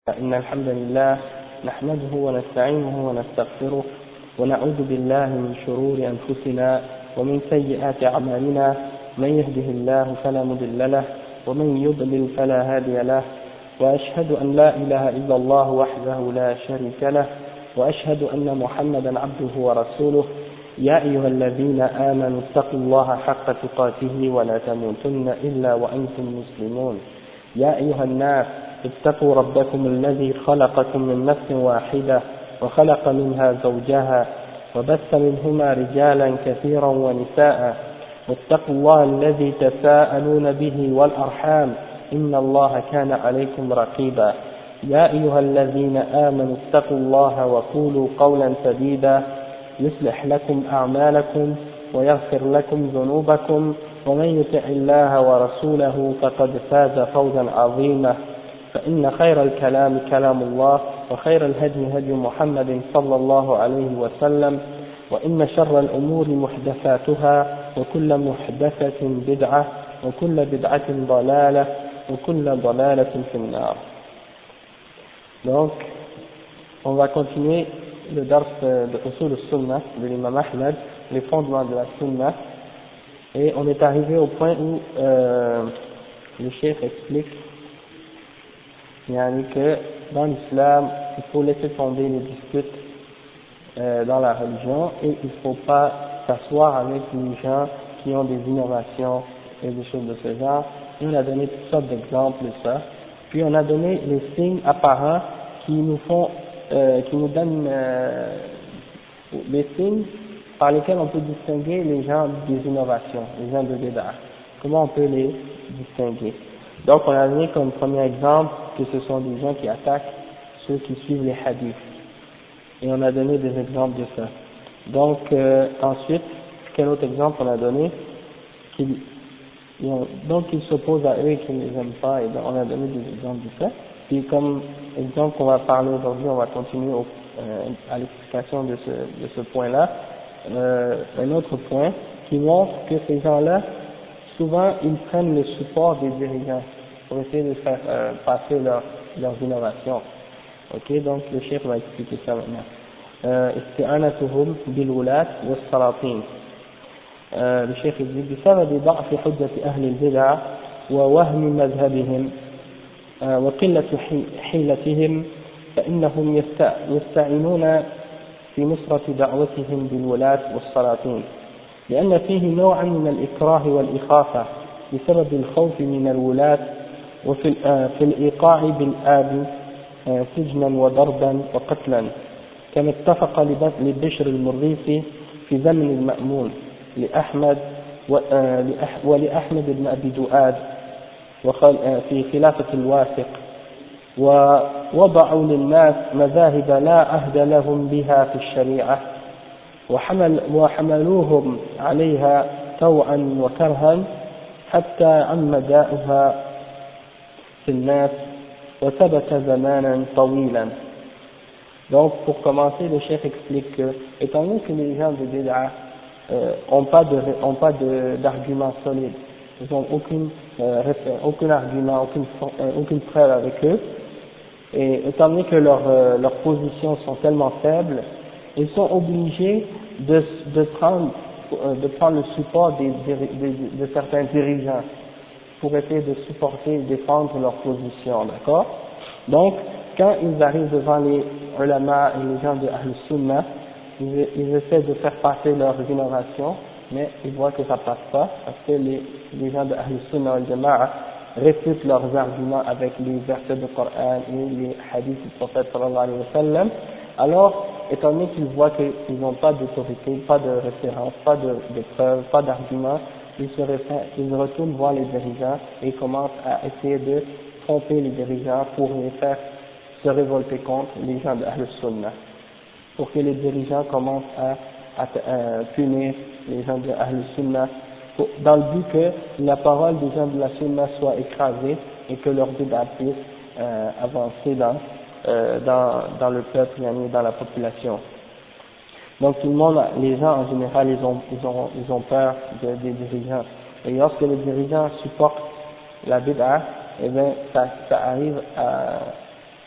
إن الحمد لله نحمده ونستعينه ونستغفره ونعوذ بالله من شرور أنفسنا ومن سيئات أعمالنا من يهده الله فلا مضل له ومن يضلل فلا هادي له وأشهد أن لا إله إلا الله وحده لا شريك له وأشهد أن محمدا عبده ورسوله يا أيها الذين آمنوا اتقوا الله حق تقاته ولا تموتن إلا وأنتم مسلمون يا أيها الناس اتقوا ربكم الذي خلقكم من نفس واحدة وخلق منها زوجها وبث منهما رجالا كثيرا ونساء واتقوا الله الذي تساءلون به والأرحام إن الله كان عليكم رقيبا يا أيها الذين آمنوا اتقوا الله وقولوا قولا سديدا يصلح لكم أعمالكم ويغفر لكم ذنوبكم ومن يطع الله ورسوله فقد فاز فوزا عظيما فإن خير الكلام كلام الله وخير الهدي هدي محمد صلى الله عليه وسلم وإن شر الأمور محدثاتها وكل محدثة بدعة وكل بدعة ضلالة وكل ضلالة في النار. Donc, on va continuer le dars de Usul al-Sunnah de l'imam Ahmed, les fondements de la Sunnah, et on est arrivé au point où le cheikh explique que dans l'islam, il faut laisser tomber les disputes dans la religion et il ne faut pas s'asseoir avec les gens qui ont des innovations et des choses de ce genre. Et on a donné toutes sortes d'exemples de ça. Puis on a donné les signes apparents qui nous donnent les signes par lesquels on peut distinguer les gens des innovations, les gens de Bid'ah. Comment on peut les distinguer? Donc on a donné comme premier exemple que ce sont des gens qui attaquent ceux qui suivent les hadiths. Et on a donné des exemples de ça. Donc ensuite, quel autre exemple on a donné? Donc ils s'opposent à eux et qu'ils ne les aiment pas, et donc on a donné des exemples de ça. Puis comme exemple qu'on va parler aujourd'hui, on va continuer à l'explication de ce point-là. Un autre point qui montre que ces gens-là, souvent ils prennent le support des dirigeants pour essayer de faire passer leurs innovations. Ok, donc le chef va expliquer ça maintenant. استعانتهم بالولاة والسلاطين. Le chef dit بسبب ضعف حجة أهل البدع ووهم مذهبهم وقلة حيلتهم فإنهم يستعينون في نصرة دعوتهم بالولاة والسلاطين لأن فيه نوعا من الإكراه والإخافة بسبب الخوف من الولاة وفي الإيقاع بالآب سجنا وضربا وقتلا كما اتفق لبشر المريسي في زمن المأمون لأحمد ولأحمد بن أبي دؤاد في خلافة الواثق ووضعوا للناس مذاهب لا عهد لهم بها في الشريعة وحملوهم عليها طوعا وكرها حتى عم داؤها في الناس وثبت زمانا طويلا. Donc pour commencer, le chef explique que, étant donné que les gens de Bid'ah n'ont pas d'argument solide, ils n'ont aucun argument, aucune preuve avec eux, et étant donné que leurs positions sont tellement faibles, ils sont obligés de prendre le support de certains dirigeants pour essayer de supporter et défendre leur position, d'accord? Donc, quand ils arrivent devant les ulama et les gens de Ahl Sunnah, ils essaient de faire passer leurs innovations, mais ils voient que ça passe pas, parce que les gens de Ahl Sunnah wal Jama'a réfutent leurs arguments avec les versets du Coran et les hadiths du prophète sallallahu alayhi wa sallam. Alors, étant donné qu'ils voient qu'ils n'ont pas d'autorité, pas de référence, pas de preuves, pas d'arguments, ils retournent voir les dirigeants et commencent à essayer de tromper les dirigeants pour les faire se révolter contre les gens de Ahl Sunnah, pour que les dirigeants commencent à punir les gens de Ahl Sunnah, dans le but que la parole des gens de la Sunnah soit écrasée et que leur bid'a puisse avancer dans le peuple, dans la population. Donc tout le monde, les gens en général, ils ont peur des dirigeants. Et lorsque les dirigeants supportent la bid'a, eh bien ça arrive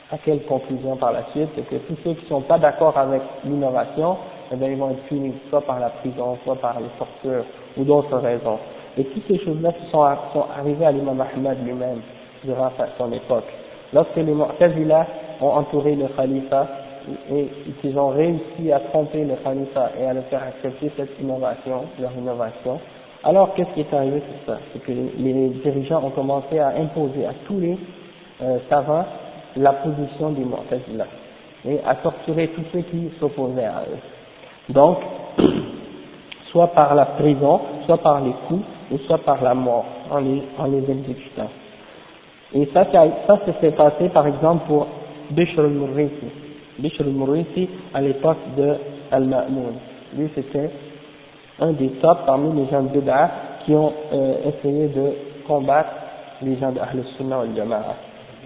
à quelle conclusion par la suite? C'est que tous ceux qui ne sont pas d'accord avec l'innovation, eh bien, ils vont être punis soit par la prison, soit par les tortures ou d'autres raisons. Et toutes ces choses-là sont arrivées à l'imam Ahmad lui-même durant son époque. Lorsque les Mu'tazila ont entouré le khalifa et qu'ils ont réussi à tromper le khalifa et à le faire accepter cette innovation, leur innovation, alors qu'est-ce qui est arrivé sur ça? C'est que les dirigeants ont commencé à imposer à tous les savants la position des Mu'tazila et à torturer tous ceux qui s'opposaient à eux. Donc, soit par la prison, soit par les coups, ou soit par la mort, en les exécutant. Et ça s'est passé par exemple pour Bishr al-Murrisi. Bishr al-Murrisi à l'époque de Al-Ma'moun. Lui c'était un des tops parmi les gens de Bid'ah qui ont essayé de combattre les gens de Ahl Sunnah wal Jama'a.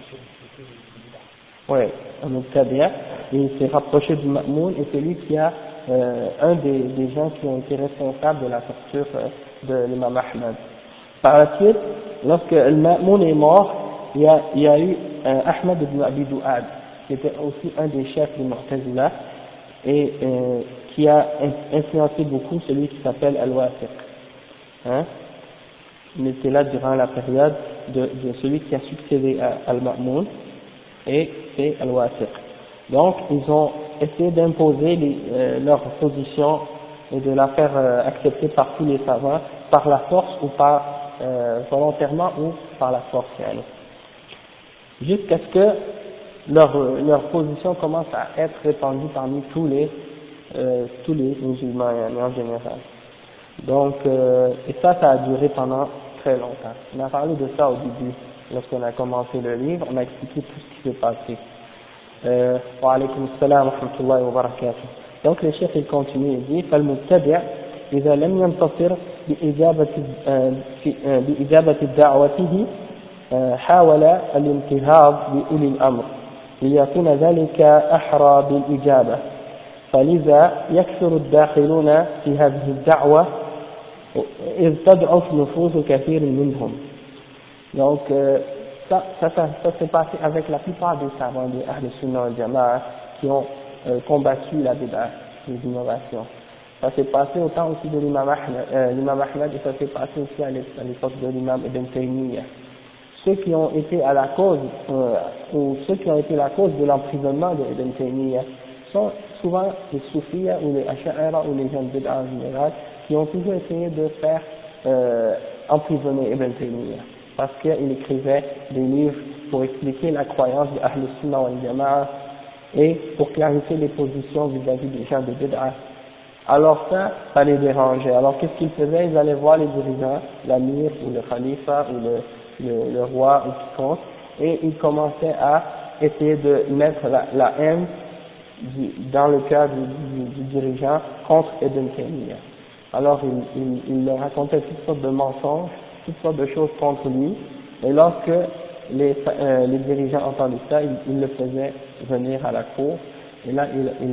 Oui, un Mubtadi', il s'est rapproché du Ma'moun et c'est lui qui a un des gens qui ont été responsables de la torture de l'imam Ahmad. Par la suite, lorsque le Ma'moun est mort, il y a eu Ahmad ibn Abi Du'ad, qui était aussi un des chefs du Mu'tazila et qui a influencé beaucoup celui qui s'appelle Al-Wasiq. Hein? Il était là durant la période de celui qui a succédé à Al-Ma'moun, et c'est Al-Wasiq. Donc, ils ont essayé d'imposer leur position et de la faire accepter par tous les savants, par la force ou par volontairement ou par la force, jusqu'à ce que leur position commence à être répandue parmi tous les musulmans en général. Donc, et ça a duré pendant très longtemps. On a parlé de ça au début, lorsqu'on a commencé le livre, on a expliqué tout ce qui s'est passé. Wa alaykum assalam wa rahmatullahi wa barakatuh. Donc le chef il continue, il dit فالمبتدع إذا لم ينتصر بإجابة دعوته حاول الانتهاض بأولي الأمر ليكون ذلك أحرى بالإجابة فلذا يكثر الداخلون في هذه الدعوة إذ تضعف نفوس كثير منهم. Donc ça s'est passé avec la plupart des savants de Ahl Sunnah wal Jama'a qui ont combattu la bid'ah, les innovations. Ça s'est passé au temps aussi de l'imam Ahmad et ça s'est passé aussi à l'époque de l'imam Ibn Taymiyyah. Ceux qui ont été à la cause, ou ceux qui ont été la cause de l'emprisonnement de Ibn Taymiyyah sont souvent les soufis ou les asha'ira ou les gens de bid'ah en général qui ont toujours essayé de faire emprisonner Ibn Taymiyyah. Parce qu'il écrivait des livres pour expliquer la croyance de Ahl Sunnah wal Jama'a et pour clarifier les positions vis-à-vis des gens de Bid'ah. Alors ça les dérangeait. Alors qu'est-ce qu'ils faisaient? Ils allaient voir les dirigeants, l'amir ou le khalifa ou le roi ou quiconque, et ils commençaient à essayer de mettre la haine dans le cœur du dirigeant contre Ibn Taymiyyah. Alors ils leur racontaient toutes sortes de mensonges, toutes sortes de choses contre lui, et lorsque les dirigeants entendaient ça, ils le faisaient venir à la cour, et là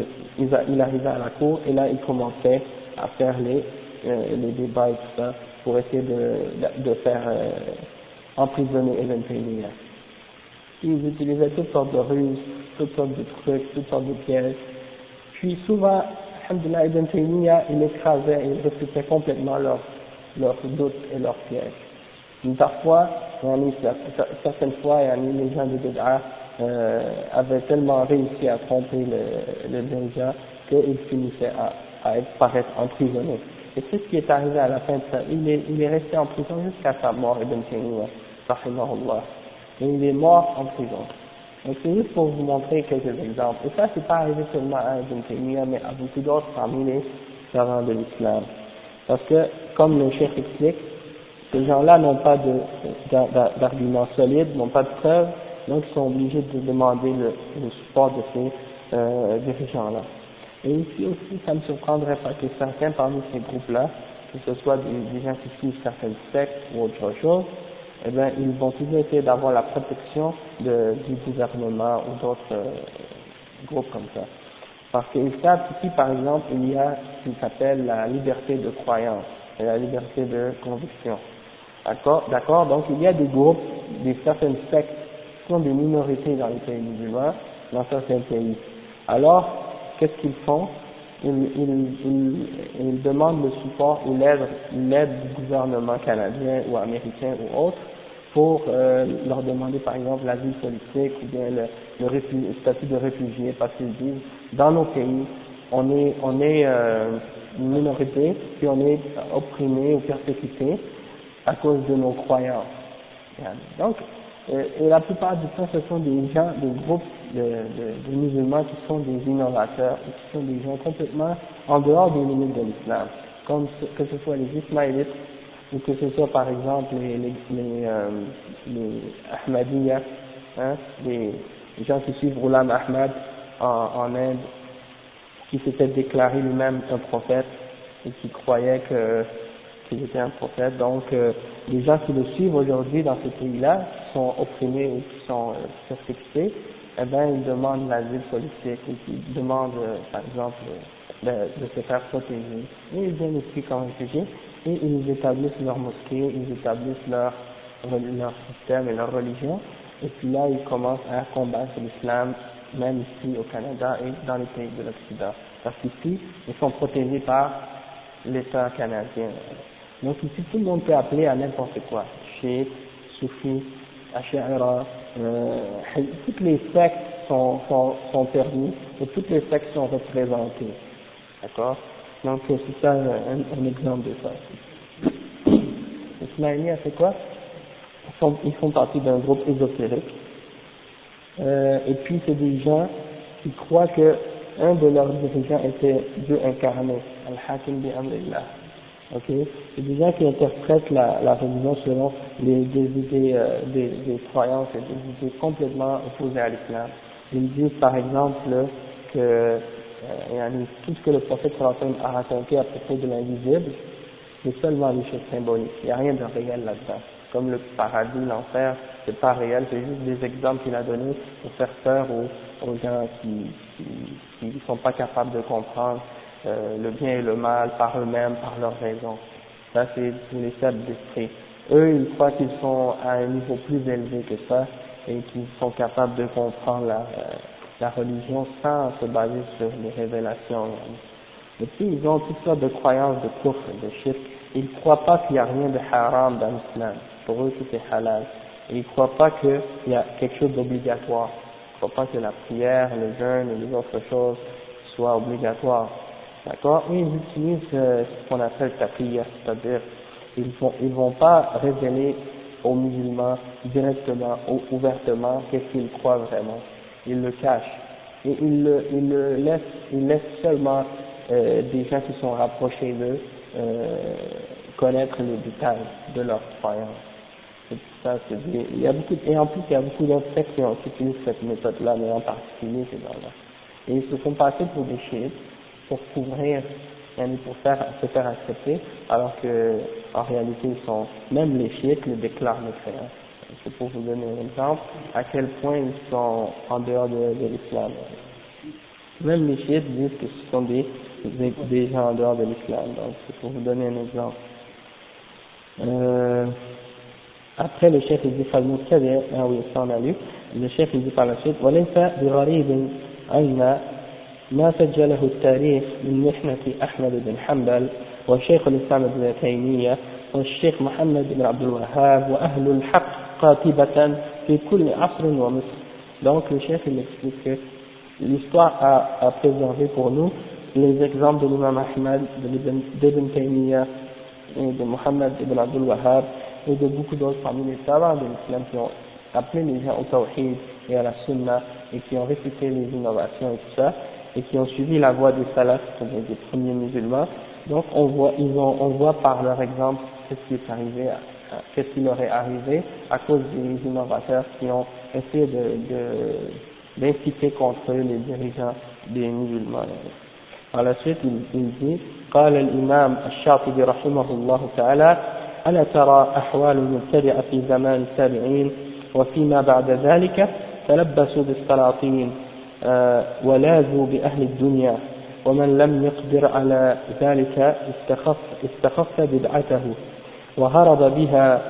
il arrivait à la cour, et là il commençait à faire les débats et tout ça, pour essayer de faire emprisonner Ibn Taymiyyah. Ils utilisaient toutes sortes de ruses, toutes sortes de trucs, toutes sortes de pièges, puis souvent, alhamdoulilah, Ibn Taymiyyah, il écrasait, il réfutait complètement leurs doutes et leurs pièges. Parfois, certaines fois, les gens de Bid'ah avaient tellement réussi à tromper le dirigeant qu'ils finissaient par être emprisonnés. Et c'est ce qui est arrivé à la fin de ça. Il est resté en prison jusqu'à sa mort, Ibn Taymiyyah, rahimahullah. Et il est mort en prison. Donc c'est juste pour vous montrer quelques exemples. Et ça, c'est pas arrivé seulement à Ibn Taymiyyah, mais à beaucoup d'autres parmi les savants de l'islam. Parce que, comme le cheikh explique, ces gens-là n'ont pas d'arguments solides, n'ont pas de preuves, donc ils sont obligés de demander le support de ces dirigeants-là. Et ici aussi, ça ne me surprendrait pas que certains parmi ces groupes-là, que ce soit des gens qui suivent certaines sectes ou autre chose, eh bien, ils vont toujours essayer d'avoir la protection du gouvernement ou d'autres groupes comme ça. Parce qu'ils savent qu'ici, par exemple, il y a ce qui s'appelle la liberté de croyance et la liberté de conviction. D'accord? Donc il y a des groupes, certaines sectes sont des minorités dans les pays musulmans, dans certains pays. Alors, qu'est-ce qu'ils font? Ils demandent le support ou l'aide du gouvernement canadien ou américain ou autre pour leur demander par exemple l'asile politique ou bien le statut de réfugié, parce qu'ils disent dans nos pays on est une minorité puis on est opprimé ou persécuté à cause de nos croyances. Donc et la plupart du temps ce sont des gens, des groupes de musulmans qui sont des innovateurs, qui sont des gens complètement en dehors des limites de l'islam, comme que ce soit les ismaélites ou que ce soit par exemple les Ahmadiyya, hein, les gens qui suivent Ghulam Ahmad en Inde, qui s'était déclaré lui-même un prophète et qui croyait qu'il était un prophète. Donc les gens qui le suivent aujourd'hui dans ces pays-là, qui sont opprimés ou qui sont persécutés, eh bien ils demandent l'asile politique ou ils demandent par exemple de se faire protéger. Et ils viennent ici comme réfugiés et ils établissent leur mosquée, ils établissent leur système et leur religion, et puis là ils commencent à combattre l'islam, même ici au Canada et dans les pays de l'Occident. Parce qu'ici, ils sont protégés par l'État canadien. Donc ici, tout le monde peut appeler à n'importe quoi. Chiites, soufis, ash'ara, toutes les sectes sont permis et toutes les sectes sont représentées. D'accord? Donc c'est ça un exemple de ça. Les Ismaéliens, c'est quoi? Ils font partie d'un groupe ésotérique. Et puis c'est des gens qui croient que un de leurs dirigeants était Dieu incarné, Al-Hakim bi Amrillah. Ok? C'est des gens qui interprètent la religion selon des idées, des croyances et des idées complètement opposées à l'islam. Ils disent par exemple que tout ce que le prophète a raconté à propos de l'invisible, c'est seulement des choses symboliques. Il n'y a rien de réel là-dedans. Comme le paradis, l'enfer, c'est pas réel, c'est juste des exemples qu'il a donnés pour faire peur aux gens qui sont pas capables de comprendre le bien et le mal par eux-mêmes, par leurs raisons. Ça, c'est les sept d'esprit. Eux, ils croient qu'ils sont à un niveau plus élevé que ça et qu'ils sont capables de comprendre la religion sans se baser sur les révélations. Et puis, ils ont toutes sortes de croyances de kufr, de shirk. Ils ne croient pas qu'il n'y a rien de haram dans l'islam. Pour eux, tout est halal. Et ils ne croient pas qu'il y a quelque chose d'obligatoire. Ils ne croient pas que la prière, le jeûne et les autres choses soient obligatoires. D'accord? Et ils utilisent ce qu'on appelle taqiyya, c'est-à-dire ils vont pas révéler aux musulmans directement ou ouvertement qu'est-ce qu'ils croient vraiment. Ils le cachent. Et ils laissent seulement des gens qui sont rapprochés d'eux connaître les détails de leurs croyances. C'est ça, il y a beaucoup, et en plus il y a beaucoup d'autres sectes qui utilisent cette méthode-là, mais en particulier ces gens-là. Et ils se font passer pour des chiites pour couvrir, pour se faire accepter, alors que en réalité même les chiites le déclarent mécréants. C'est pour vous donner un exemple à quel point ils sont en dehors de l'islam. Même les chiites disent que ce sont des gens en dehors de l'islam. Donc c'est pour vous donner un exemple. Après le chef il dit فالمبتدع oui ça on a lu le chef il dit par la suite وليس بغريب أن ما سجله التاريخ من محنة أحمد بن حنبل وشيخ الإسلام ابن تيمية والشيخ محمد بن عبد الوهاب وأهل الحق قاتبة في كل عصر ومصر. Donc le chef il explique que l'histoire a préservé pour nous les exemples de l'imam Ahmad, d'Ibn Taymiyyah et de Muhammad ibn Abdul Wahhab et de beaucoup d'autres parmi les savants de l'islam qui ont appelé les gens au tawhid et à la sunna et qui ont réfuté les innovations et tout ça et qui ont suivi la voie des salafs, c'est-à-dire des premiers musulmans. Donc on voit par leur exemple qu'est-ce qui leur est arrivé à cause des innovateurs qui ont essayé d'inciter contre eux les dirigeants des musulmans. Par la suite, il dit قال الإمام الشاطبي رحمه الله تعالى ألا ترى أحوال المبتدئة في زمان التابعين وفيما بعد ذلك تلبسوا بالسلاطين ولازوا بأهل الدنيا ومن لم يقدر على ذلك استخف بدعته وهرب بها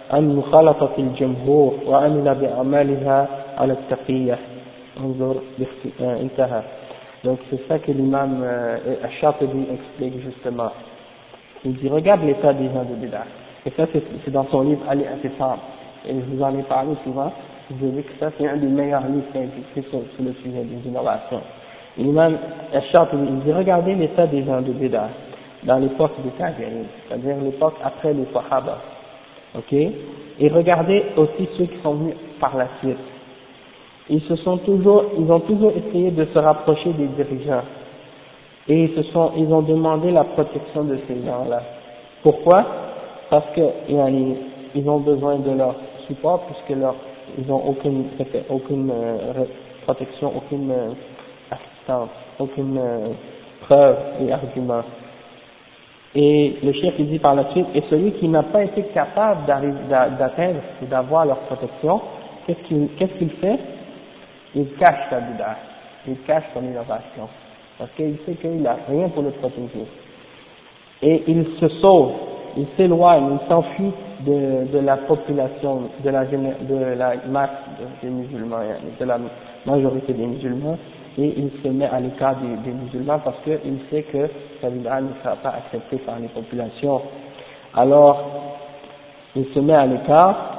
عن مخالطة الجمهور وعمل بأعمالها على التقية. انظر انتهى. Donc c'est ça que l'imam Ash-Shatibi explique justement. Il dit regarde l'état des gens de Bid'ah. Et ça c'est dans son livre Al-I'tisam. Et je vous en ai parlé souvent. Je vous ai dit que ça c'est un des meilleurs livres qui a été écrit sur le sujet des innovations. L'imam Ash-Shatibi il dit regardez l'état des gens de Bid'ah dans l'époque des Tabi'in, c'est-à-dire l'époque après les Sahaba. Ok? Et regardez aussi ceux qui sont venus par la suite. Ils ont toujours essayé de se rapprocher des dirigeants. Et ils ont demandé la protection de ces gens-là. Pourquoi? Parce que ils ont besoin de leur support puisque ils n'ont aucune protection, aucune assistance, aucune preuve et argument. Et le chef il dit par la suite, et celui qui n'a pas été capable d'atteindre ou d'avoir leur protection, qu'est-ce qu'il fait? Il cache sa bid'ah, il cache son innovation, parce qu'il sait qu'il n'a rien pour le protéger. Et il se sauve, il s'éloigne, il s'enfuit de la population, de la masse des musulmans, de la majorité des musulmans, et il se met à l'écart des musulmans parce qu'il sait que sa bid'ah ne sera pas acceptée par les populations. Alors, il se met à l'écart,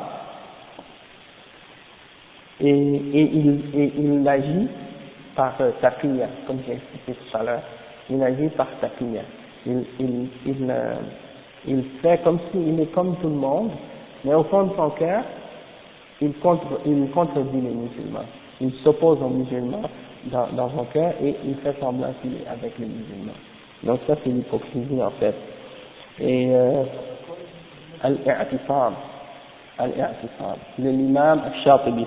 et il agit par taqiyya, comme j'ai expliqué tout à l'heure. Il agit par taqiyya. Il fait comme s'il est comme tout le monde, mais au fond de son cœur, il contredit les musulmans. Il s'oppose aux musulmans dans son cœur et il fait semblant qu'il est avec les musulmans. Donc ça c'est l'hypocrisie en fait. Et Al-I'tisam, l'imam Ash-Shatibi.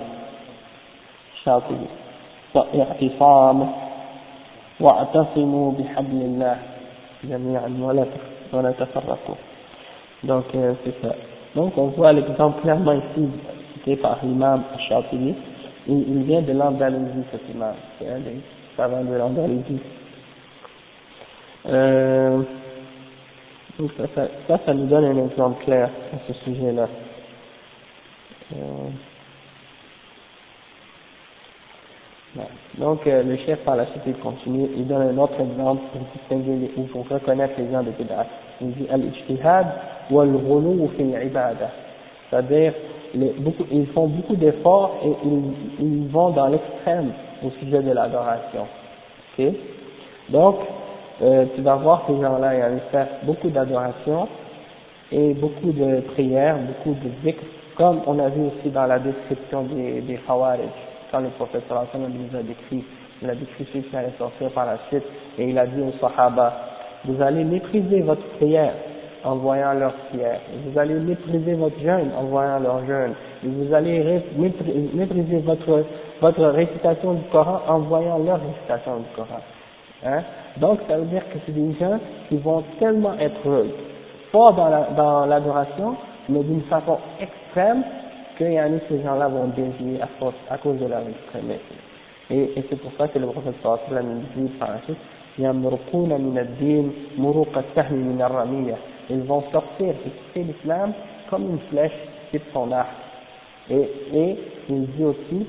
واعتصام واعتصموا بحبل الله جميعا ولا تفرقوا. Donc c'est ça. Donc on voit l'exemple clairement ici cité par l'imam Ash-Shatibi. Il vient de l'Andalousie, cet imam, c'est un des savants de l'Andalousie. Donc ça nous donne un exemple clair à ce sujet-là. Donc le chef par la suite il continue, il donne un autre exemple pour distinguer ou pour reconnaître les gens de bid'ah. Il dit al-ijtihad wal-ghulu fi al-ibadah, c'est-à-dire ils font beaucoup d'efforts et ils vont dans l'extrême au sujet de l'adoration. Ok? Donc tu vas voir ces gens-là, ils faire beaucoup d'adoration et beaucoup de prières, beaucoup de zikr, comme on a vu aussi dans la description des Khawarij. Quand le prophète sallallahu alayhi wa sallam nous a décrit, il a décrit ceux qui allaient sortir par la suite, et il a dit aux Sahaba, vous allez mépriser votre prière en voyant leur prière, vous allez mépriser votre jeûne en voyant leur jeûne, et vous allez mépriser votre récitation du Coran en voyant leur récitation du Coran. Hein? Donc ça veut dire que c'est des gens qui vont tellement être forts dans l'adoration, mais d'une façon extrême, que ces gens-là vont dévier à cause de leur extrémisme. Et c'est pour ça que le prophète sallallahu alayhi wa sallam dit par la suite, يَمْرُقُونَ مِنَ الدِّينِ مُرُقَ السَّهْمِ مِنَ الرَّمِيَّةِ. Ils vont sortir et quitter l'islam comme une flèche quitte son arc. Et il dit aussi,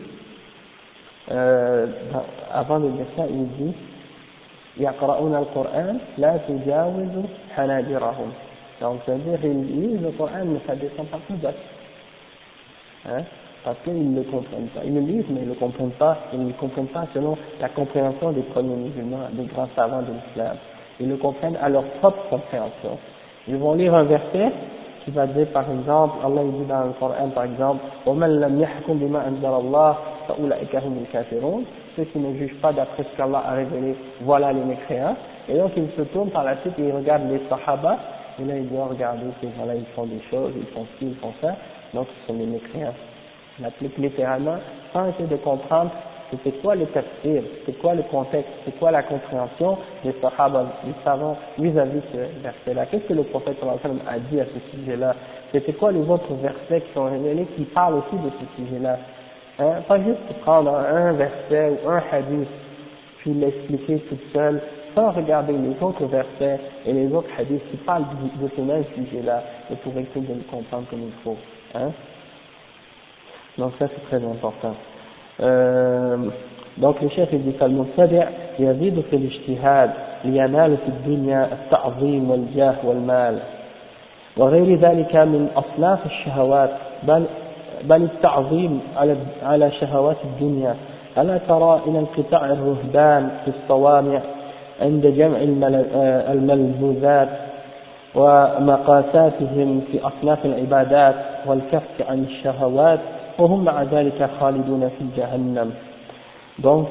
avant de dire ça, il dit يَقْرَؤُونَ الْقُرْآنَ لَا تُجَاوِزُ حَنَاجِرَهُم. Donc ça veut dire qu'ils lisent le Coran mais ça descend pas plus bas. Hein? Parce qu'ils ne le comprennent pas. Ils le lisent, mais ils ne le comprennent pas. Ils ne le comprennent pas selon la compréhension des premiers musulmans, des grands savants de l'islam. Ils le comprennent à leur propre compréhension. Ils vont lire un verset qui va dire, par exemple, Allah dit dans le Coran, par exemple, وَمَنْ لَمْ يَحْكُمْ بِمَا أَنزَلَ اللَّهُ فَأُولَئِكَ هُمُ الْكَافِرُونَ. Ceux qui ne jugent pas d'après ce qu'Allah a révélé, voilà les mécréants. Et donc ils se tournent par la suite et ils regardent les Sahaba, et là ils disent, regardez, ces gens-là ils font des choses, ils font ci, ils font ça. Donc ce sont des mécréants. On applique littéralement sans essayer de comprendre c'était quoi le tafsir, c'est quoi le contexte, c'est quoi la compréhension des sahaba, des savants vis-à-vis de ce verset-là. Qu'est-ce que le prophète sallallahu alayhi wa sallam a dit à ce sujet-là? C'était quoi les autres versets qui sont révélés qui parlent aussi de ce sujet-là? Hein? Pas juste prendre un verset ou un hadith puis l'expliquer tout seul sans regarder les autres versets et les autres hadiths qui parlent de ce même sujet-là et pour essayer de le comprendre comme il faut. Hein? Donc ça c'est très important. Donc le chef il dit فالمبتدع يزيد في الاجتهاد لينال في الدنيا التعظيم والجاه والمال وغير ذلك من أصناف الشهوات بل التعظيم على شهوات الدنيا. ألا ترى إلى انقطاع الرهبان في الصوامع عند جمع الملذوذات ومقاساتهم في أصناف العبادات والكف عن الشهوات وهم مع ذلك خالدون في جهنم. Donc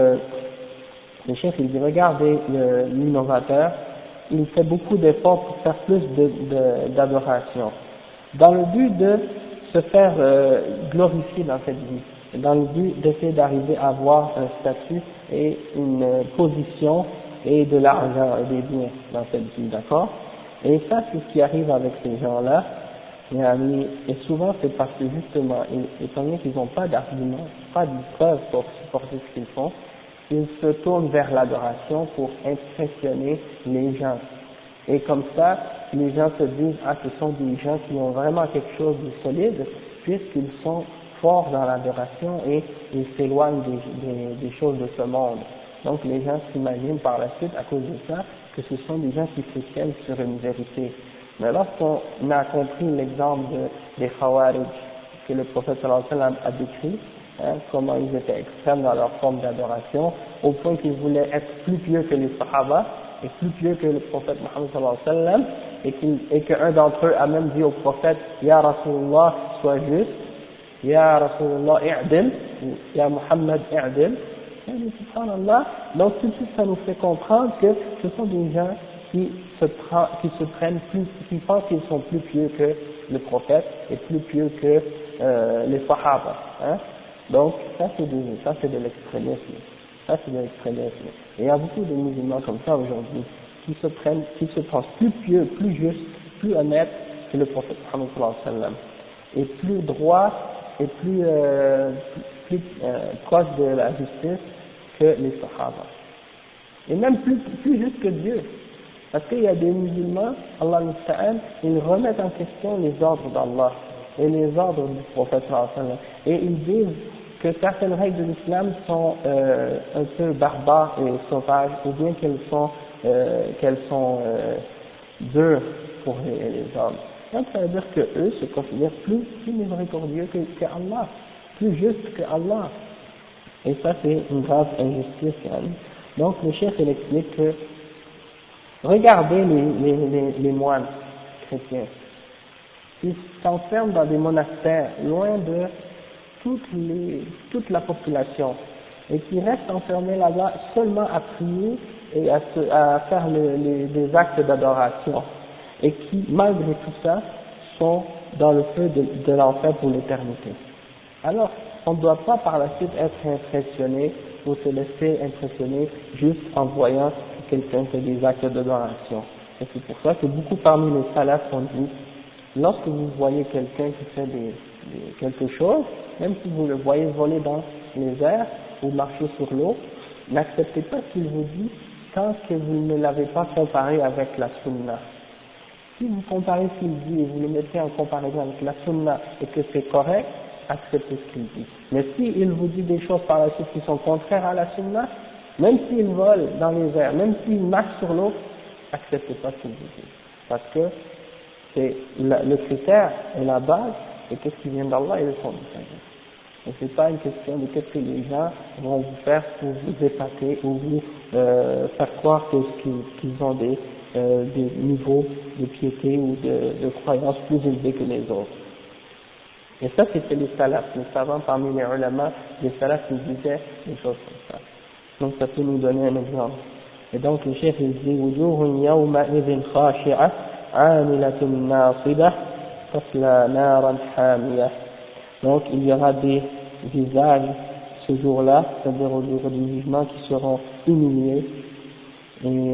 le chef il dit regardez l'innovateur, il fait beaucoup d'efforts pour faire plus d'adoration dans le but de se faire glorifier dans cette vie, dans le but d'essayer d'arriver à avoir un statut et une position et de l'argent et des biens dans cette vie, d'accord? Et ça c'est ce qui arrive avec ces gens-là, et souvent c'est parce que justement, étant donné qu'ils n'ont pas d'argument, pas de preuve pour supporter ce qu'ils font, ils se tournent vers l'adoration pour impressionner les gens. Et comme ça, les gens se disent, ah, ce sont des gens qui ont vraiment quelque chose de solide, puisqu'ils sont forts dans l'adoration et ils s'éloignent des choses de ce monde. Donc les gens s'imaginent par la suite, à cause de ça, que ce sont des gens qui se tiennent sur une vérité. Mais lorsqu'on a compris l'exemple des Khawarij que le prophète sallallahu alayhi wa sallam a décrit, comment ils étaient extrêmes dans leur forme d'adoration, au point qu'ils voulaient être plus pieux que les Sahaba, et plus pieux que le prophète Muhammad sallallahu alayhi wa sallam, et qu'un d'entre eux a même dit au prophète, Ya Rasulullah, sois juste, Ya Rasulullah, i'dil, Ya Muhammad, i'dil. Subhanallah. Donc tout de suite ça nous fait comprendre que ce sont des gens qui se prennent plus, qui pensent qu'ils sont plus pieux que le prophète et plus pieux que les Sahaba. Hein? Donc ça c'est de l'extrémisme. Ça c'est de l'extrémisme. Et il y a beaucoup de musulmans comme ça aujourd'hui qui se pensent plus pieux, plus justes, plus honnêtes que le prophète Muhammad sallallahu alayhi wa sallam, et plus droits et plus proches de la justice que les Sahaba. Et même plus juste que Dieu. Parce qu'il y a des musulmans, Allah musta'an, ils remettent en question les ordres d'Allah et les ordres du prophète sallallahu alayhi wa sallam. Et ils disent que certaines règles de l'islam sont un peu barbares et sauvages, ou bien qu'elles sont dures pour les hommes. Donc ça veut dire que eux se considèrent plus miséricordieux que Allah, plus juste que Allah. Et ça c'est une grave injustice. Donc le chef il explique que regardez les moines chrétiens, ils s'enferment dans des monastères loin de toute la population, et qui restent enfermés là-bas seulement à prier et à faire des actes d'adoration, et qui malgré tout ça sont dans le feu de l'enfer pour l'éternité. Alors on ne doit pas par la suite être impressionné ou se laisser impressionner juste en voyant que quelqu'un fait des actes d'adoration. Et c'est pour ça que beaucoup parmi les salafs ont dit, lorsque vous voyez quelqu'un qui fait quelque chose, même si vous le voyez voler dans les airs ou marcher sur l'eau, n'acceptez pas ce qu'il vous dit tant que vous ne l'avez pas comparé avec la sunna. Si vous comparez ce qu'il dit et vous le mettez en comparaison avec la sunna et que c'est correct, acceptez ce qu'il dit. Mais s'il vous dit des choses par la suite qui sont contraires à la sunna, même s'il vole dans les airs, même s'il marche sur l'eau, acceptez pas ce qu'il vous dit. Parce que c'est le critère et la base, c'est qu'est-ce qui vient d'Allah et le son du Seigneur. Et c'est pas une question de qu'est-ce que les gens vont vous faire pour vous épater ou vous faire croire qu'ils ont des niveaux de piété ou de croyance plus élevés que les autres. Et ça c'était les salafs, les savants parmi les ulama, les salafs qui disaient des choses comme ça. Donc ça peut nous donner un exemple. Et donc le chef il dit وجوه يومئذ خاشعة عاملة ناصبة تصلى نارا حامية. Donc il y aura des visages ce jour-là, c'est-à-dire au jour du jugement, qui seront humiliés et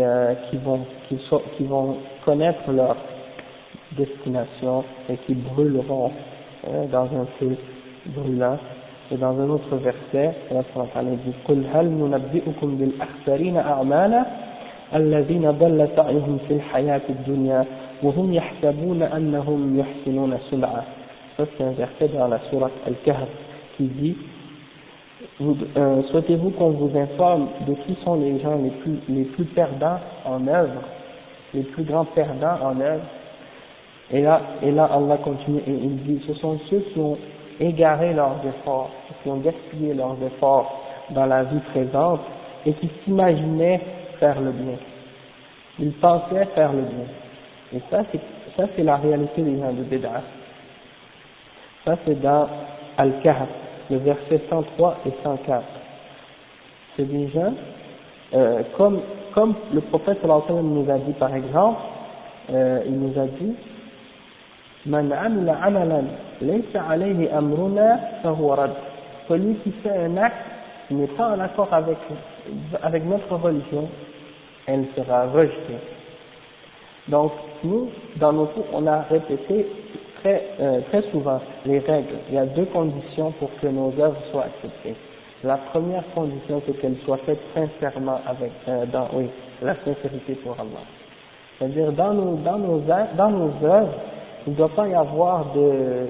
qui vont connaître leur destination et qui brûleront dans un feu brûlant. Et dans un autre verset, Allah dit قل هل ننبئكم بالأخسرين أعمالا الذين ضل سعيهم في الحياة الدنيا وهم يحسبون أنهم يحسنون صنعا. Ça c'est un verset dans la sourate Al-Kahf qui dit souhaitez-vous qu'on vous informe de qui sont les gens les plus perdants en œuvre, les plus grands perdants en œuvre? Et là Allah continue et il dit ce sont ceux qui ont égaré leurs efforts, qui ont gaspillé leurs efforts dans la vie présente et qui s'imaginaient faire le bien. Ils pensaient faire le bien. Et ça c'est la réalité des gens de Bid'ah. Ça c'est dans Al-Kahf, le verset 103 et 104. C'est des gens, comme le prophète sallallahu alayhi wa sallam nous a dit par exemple, il nous a dit Man amila amalan laysa alayhi amruna fahuwa rad. Celui qui fait un acte qui n'est pas en accord avec notre religion, elle sera rejetée. Donc nous, dans nos cours, on a répété très souvent les règles. Il y a deux conditions pour que nos œuvres soient acceptées. La première condition, c'est qu'elles soient faites sincèrement dans la sincérité pour Allah. C'est-à-dire dans nos œuvres, il ne doit pas y avoir de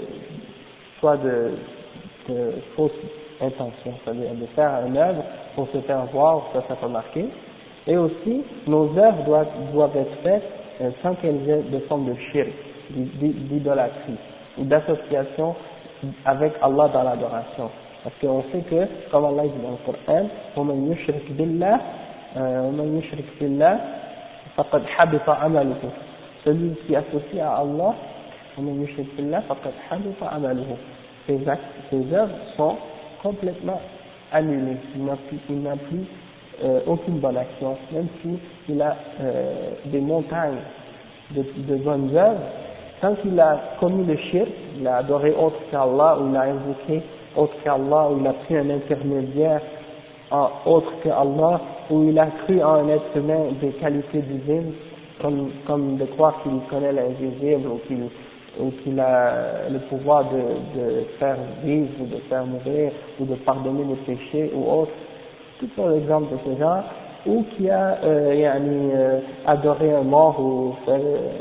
fausse intention, c'est-à-dire de faire une œuvre pour se faire voir, pour se faire remarquer. Et aussi, nos œuvres doivent être faites sans qu'elles aient de forme de shirk, d'idolâtrie ou d'association avec Allah dans l'adoration. Parce qu'on sait que, comme Allah dit dans le Coran, وَمَنْ يُشْرِكْ بِاللَّهِ فَقَدْ حَبِطَ عَمَلُهُ. Celui qui associe à Allah, وَمَنْ يُشْرِكْ بِاللَّهِ فَقَدْ حَبِطَ عَمَلُهُ. Ses œuvres sont complètement annulées. Il n'a plus aucune bonne action, même s'il a des montagnes de bonnes œuvres. Tant qu'il a commis le shirk, il a adoré autre qu'Allah, ou il a invoqué autre qu'Allah, ou il a pris un intermédiaire autre qu'Allah, ou il a cru en un être humain des qualités divines, comme de croire qu'il connaît l'invisible, ou qu'il a le pouvoir de faire vivre, ou de faire mourir, ou de pardonner les péchés, ou autre. Tout un exemple de ce genre, ou qui a adoré un mort, ou fait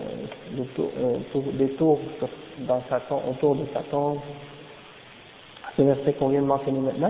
des tours autour de sa tombe. Ce verset qu'on vient de mentionner maintenant.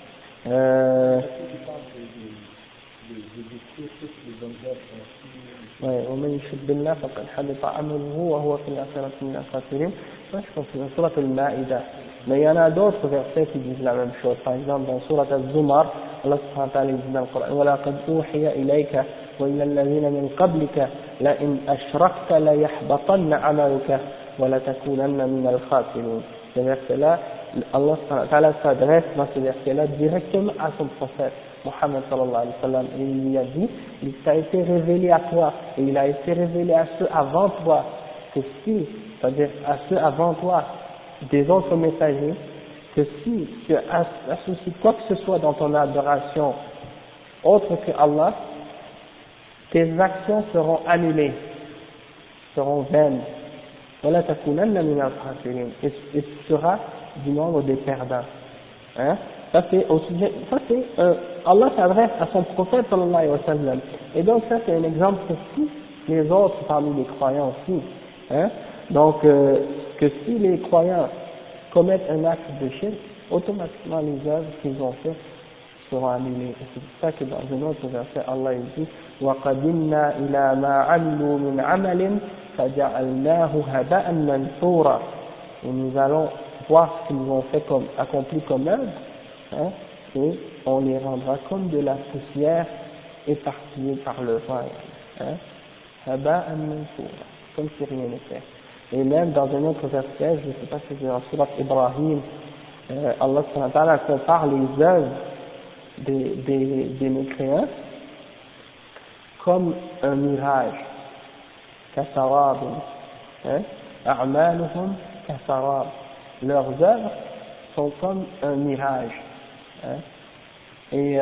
ومن يشرك بالله فقد حبط عمله وهو في الآخرة من الخاسرين. Je pense que c'est dans Sourate Al-Ma'ida. Mais il y en a d'autres versets qui disent la même chose. Par exemple, dans Sourate Al-Zumar, Allah subhanahu wa ta'ala dit dans le Coran وَلَقَدْ أُوحِيَ إِلَيْكَ وَإِلَى الَّذِينَ مِنْ قَبْلِكَ لَئِنْ أَشْرَكْتَ لَيَحْبَطَنَّ عَمَلُكَ وَلَتَكُونَنَّ مِنَ الْخَاسِرِينَ. Ce verset-là, Allah subhanahu wa ta'ala s'adresse dans ce verset-là directement à son prophète Muhammad sallallahu alayhi wa sallam, et il lui a dit, il t'a été révélé à toi, et il a été révélé à ceux avant toi, que si, c'est-à dire à ceux avant toi, des autres messagers, que si tu associes quoi que ce soit dans ton adoration autre que Allah, tes actions seront annulées, seront vaines. وَلَا تَكُونَنَّ مِنَ الْخَاسِرِينَ. Et tu seras du nombre des perdants. Hein? Ça c'est Allah s'adresse à son prophète sallallahu alayhi wa sallam. Et donc ça c'est un exemple pour tous les autres parmi les croyants aussi. Hein? Donc que si les croyants commettent un acte de shirk, automatiquement les œuvres qu'ils ont fait seront annulées. Et c'est pour ça que dans un autre verset Allah il dit وَقَدِمْنَا إِلَى مَا عَمِلُوا مِنْ عَمَلٍ فَجَعَلْنَاهُ هَبَاءً مَنْثُورًا. Et nous allons voir ce qu'ils ont fait accompli comme œuvre, hein, et on les rendra comme de la poussière éparpillée par le vent, hein, haba'an mansoura, comme si rien n'était. Et même dans un autre verset, je ne sais pas si c'est dans Surat Ibrahim, Allah subhanahu wa ta'ala compare les œuvres des mécréants comme un mirage, kasarab, hein, a'maluhum kasarab. Leurs œuvres sont comme un mirage, hein, et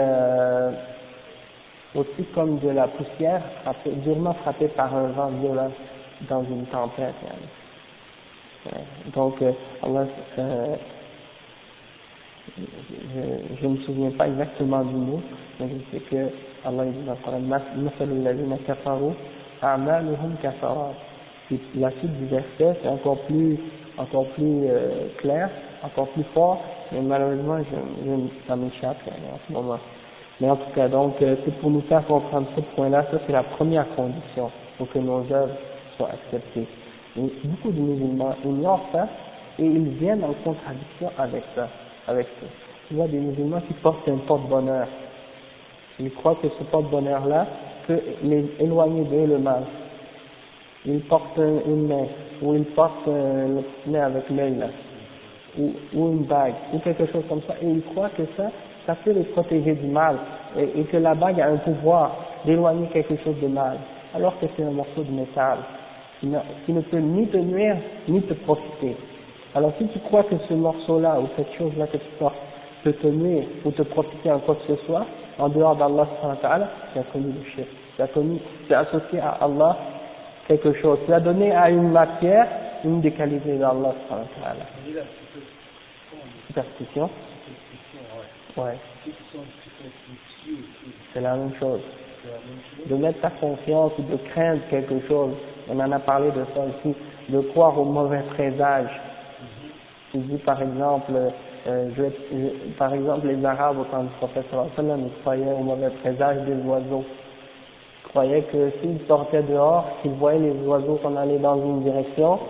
aussi comme de la poussière durement frappée par un vent violent dans une tempête. Hein. Donc Allah, je ne me souviens pas exactement du mot, mais je sais que Allah dit dans le Coran مثل الذين كفروا أعمالهم كسراب. La suite du verset c'est encore plus encore plus clair, encore plus fort, mais malheureusement, ça m'échappe en ce moment. Mais en tout cas, donc, c'est pour nous faire comprendre ce point-là, ça c'est la première condition pour que nos œuvres soient acceptées. Et beaucoup de musulmans ignorent ça et ils viennent en contradiction avec ça. Tu vois des musulmans qui portent un porte-bonheur. Ils croient que ce porte-bonheur-là peut éloigner d'eux le mal. Ils portent une main, ou ils portent le petit nez avec l'œil là, ou une bague, ou quelque chose comme ça, et ils croient que ça peut les protéger du mal, et que la bague a un pouvoir d'éloigner quelque chose de mal, alors que c'est un morceau de métal, qui ne peut ni te nuire, ni te profiter. Alors si tu crois que ce morceau-là, ou cette chose-là que tu portes, peut te nuire, ou te profiter en quoi que ce soit, en dehors d'Allah subhanahu wa ta'ala, tu as commis le shirk. Tu as associé à Allah quelque chose. Tu as donné à une matière une des qualités d'Allah subhanahu wa ta'ala. Superstition? Ouais. C'est la même chose. De mettre ta confiance ou de craindre quelque chose. On en a parlé de ça ici. De croire au mauvais présage. Tu dis par exemple, par exemple les Arabes au temps du prophète sallallahu alayhi wa sallam, ils croyaient au mauvais présage des oiseaux. Ils croyaient que s'ils sortaient dehors, s'ils voyaient les oiseaux s'en aller dans une direction,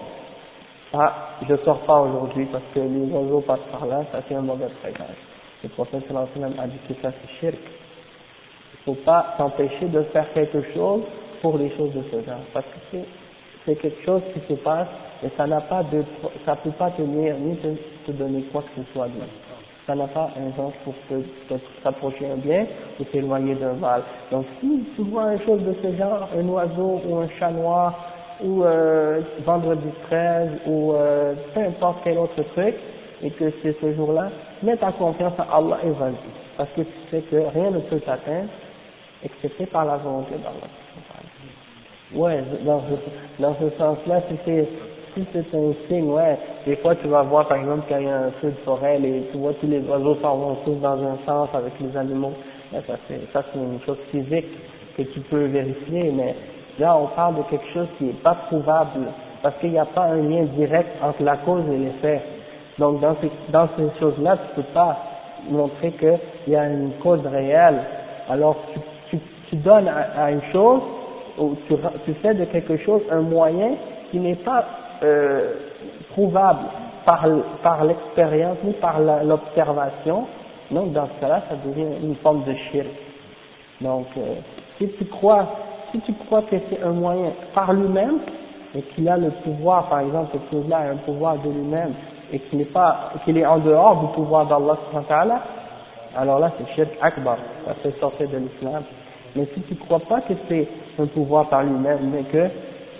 je sors pas aujourd'hui parce que les oiseaux passent par là, ça c'est un mauvais présage. Le prophète sallallahu alayhi wa sallam a dit que ça c'est shirk. Il ne faut pas t'empêcher de faire quelque chose pour les choses de ce genre, parce que c'est quelque chose qui se passe et ça peut pas te nuire ni te donner quoi que ce soit de mal. Ça n'a pas un sens pour t'approcher un bien ou t'éloigner d'un mal. Donc si tu vois une chose de ce genre, un oiseau ou un chat noir ou vendredi 13 ou peu importe quel autre truc et que c'est ce jour-là, mets ta confiance en Allah et vas-y, parce que tu sais que rien ne peut t'atteindre excepté par la volonté d'Allah. Ouais, dans ce sens-là, si c'est un signe, ouais, des fois tu vas voir par exemple quand il y a un feu de forêt, tu vois tous les oiseaux s'en vont tous dans un sens avec les animaux, là, ça c'est une chose physique que tu peux vérifier, mais là on parle de quelque chose qui n'est pas prouvable, parce qu'il n'y a pas un lien direct entre la cause et l'effet. Donc dans ces choses-là, tu peux pas montrer qu'il y a une cause réelle. Alors tu donnes à une chose, ou tu fais de quelque chose un moyen qui n'est pas prouvable par l'expérience ni par l'observation. Donc dans ce cas-là, ça devient une forme de shirk. Donc si tu crois que c'est un moyen par lui-même et qu'il a le pouvoir, par exemple cette chose-là a un pouvoir de lui-même et qu'il est en dehors du pouvoir d'Allah subhanahu wa ta'ala, alors là c'est shirk akbar, ça fait sortir de l'islam. Mais si tu ne crois pas que c'est un pouvoir par lui-même, mais que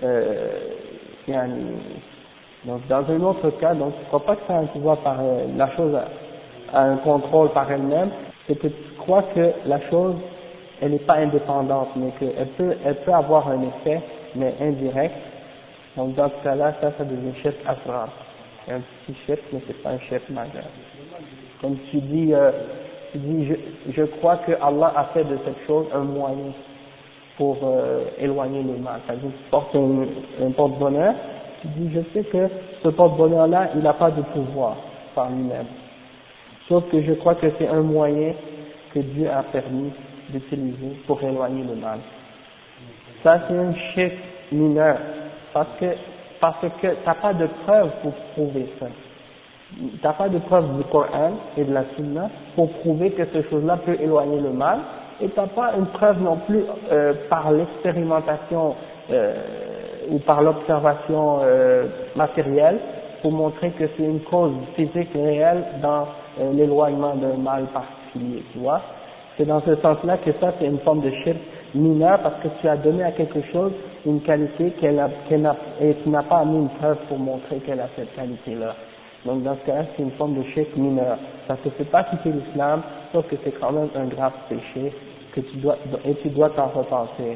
donc dans un autre cas, donc tu ne crois pas que c'est un pouvoir par la chose a un contrôle par elle-même, c'est que tu crois que la chose elle n'est pas indépendante, mais qu'elle peut avoir un effet, mais indirect. Donc dans ce cas-là, ça devient shirk asrar. C'est un petit shirk, mais c'est pas un shirk majeur. Comme tu dis je crois que Allah a fait de cette chose un moyen pour éloigner le mal. C'est-à-dire tu portes un porte-bonheur, tu dis je sais que ce porte-bonheur-là, il n'a pas de pouvoir par lui-même. Sauf que je crois que c'est un moyen que Dieu a permis d'utiliser pour éloigner le mal. Ça c'est un shirk mineur, parce que t'as pas de preuve pour prouver ça. T'as pas de preuve du Coran et de la Sunna pour prouver que cette chose-là peut éloigner le mal, et t'as pas une preuve non plus par l'expérimentation ou par l'observation matérielle pour montrer que c'est une cause physique réelle dans l'éloignement d'un mal particulier, tu vois. C'est dans ce sens-là que ça c'est une forme de shirk mineur, parce que tu as donné à quelque chose une qualité et tu n'as pas mis une preuve pour montrer qu'elle a cette qualité-là. Donc dans ce cas-là, c'est une forme de shirk mineur. Ça ne te fait pas quitter l'islam, sauf que c'est quand même un grave péché que tu dois t'en repentir.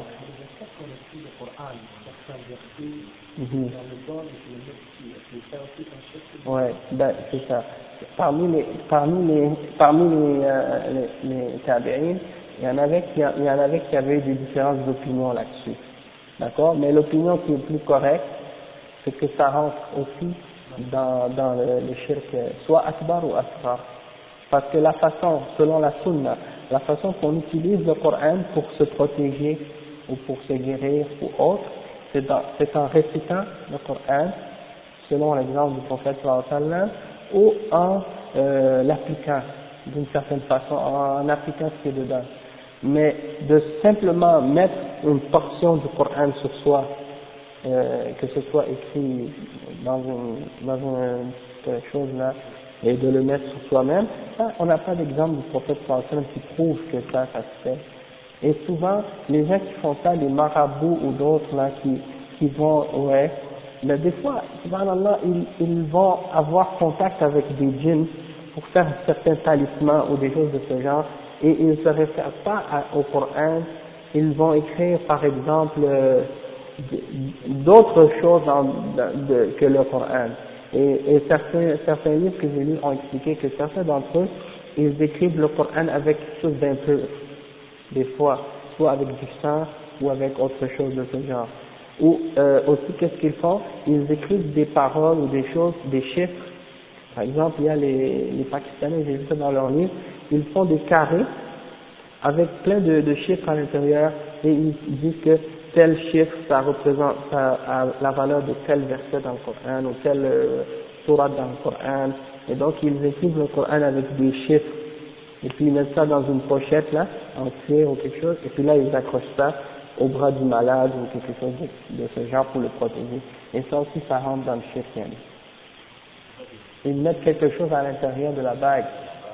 Ouais, ben c'est ça. Parmi les tabi'in, il y en avait qui avaient des différences d'opinion là-dessus. D'accord? Mais l'opinion qui est plus correcte, c'est que ça rentre aussi dans le shirk, soit akbar ou asghar. Parce que la façon, selon la sunna, la façon qu'on utilise le Coran pour se protéger ou pour se guérir ou autre, c'est en récitant le Coran, selon l'exemple du prophète sallallahu alayhi wa sallam, ou en l'appliquant d'une certaine façon, en appliquant ce qui est dedans. Mais de simplement mettre une portion du Coran sur soi, que ce soit écrit dans une chose là, et de le mettre sur soi-même, ça, on n'a pas d'exemple du prophète sallallahu alayhi wa sallam qui prouve que ça se fait. Et souvent, les gens qui font ça, les marabouts ou d'autres là, qui vont, ouais, mais des fois, subhanallah, ils vont avoir contact avec des djinns pour faire certains talismans ou des choses de ce genre, et ils ne se réfèrent pas au Coran, ils vont écrire par exemple d'autres choses que le Coran. Et certains livres que j'ai lus ont expliqué que certains d'entre eux, ils écrivent le Coran avec quelque chose d'impur, des fois, soit avec du sang ou avec autre chose de ce genre. Ou aussi, qu'est-ce qu'ils font? Ils écrivent des paroles ou des choses, des chiffres. Par exemple, il y a les Pakistanais, j'ai vu ça dans leur livre, ils font des carrés avec plein de chiffres à l'intérieur et ils disent que tel chiffre, ça représente la valeur de tel verset dans le Coran ou tel sourate dans le Coran. Et donc, ils écrivent le Coran avec des chiffres. Et puis, ils mettent ça dans une pochette, là, en cuir ou quelque chose. Et puis là, ils accrochent ça au bras du malade ou quelque chose de ce genre pour le protéger. Et ça aussi, ça rentre dans le chiffre. Ils mettent quelque chose à l'intérieur de la bague.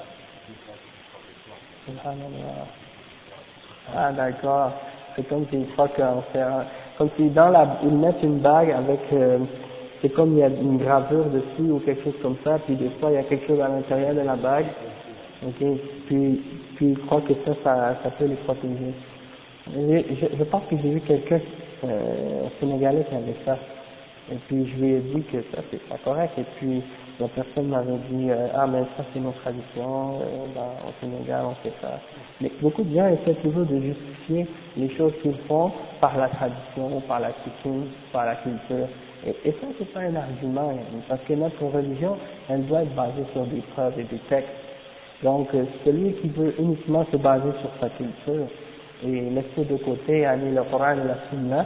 Ah, d'accord. C'est comme s'ils croient qu'on fait comme si ils mettent une bague avec, c'est comme il y a une gravure dessus ou quelque chose comme ça, puis des fois il y a quelque chose à l'intérieur de la bague, ok, puis ils croient que ça peut les protéger. Je pense que j'ai vu quelqu'un, sénégalais qui avait ça. Et puis je lui ai dit que ça c'est pas correct, et puis la personne m'avait dit ah mais ça c'est nos traditions, au Sénégal on fait ça. Mais beaucoup de gens essaient toujours de justifier les choses qu'ils font par la tradition, par la coutume, par la culture. Et ça c'est pas un argument, parce que notre religion elle doit être basée sur des preuves et des textes. Donc celui qui veut uniquement se baser sur sa culture et laisser de côté aller le Coran et la Sunna,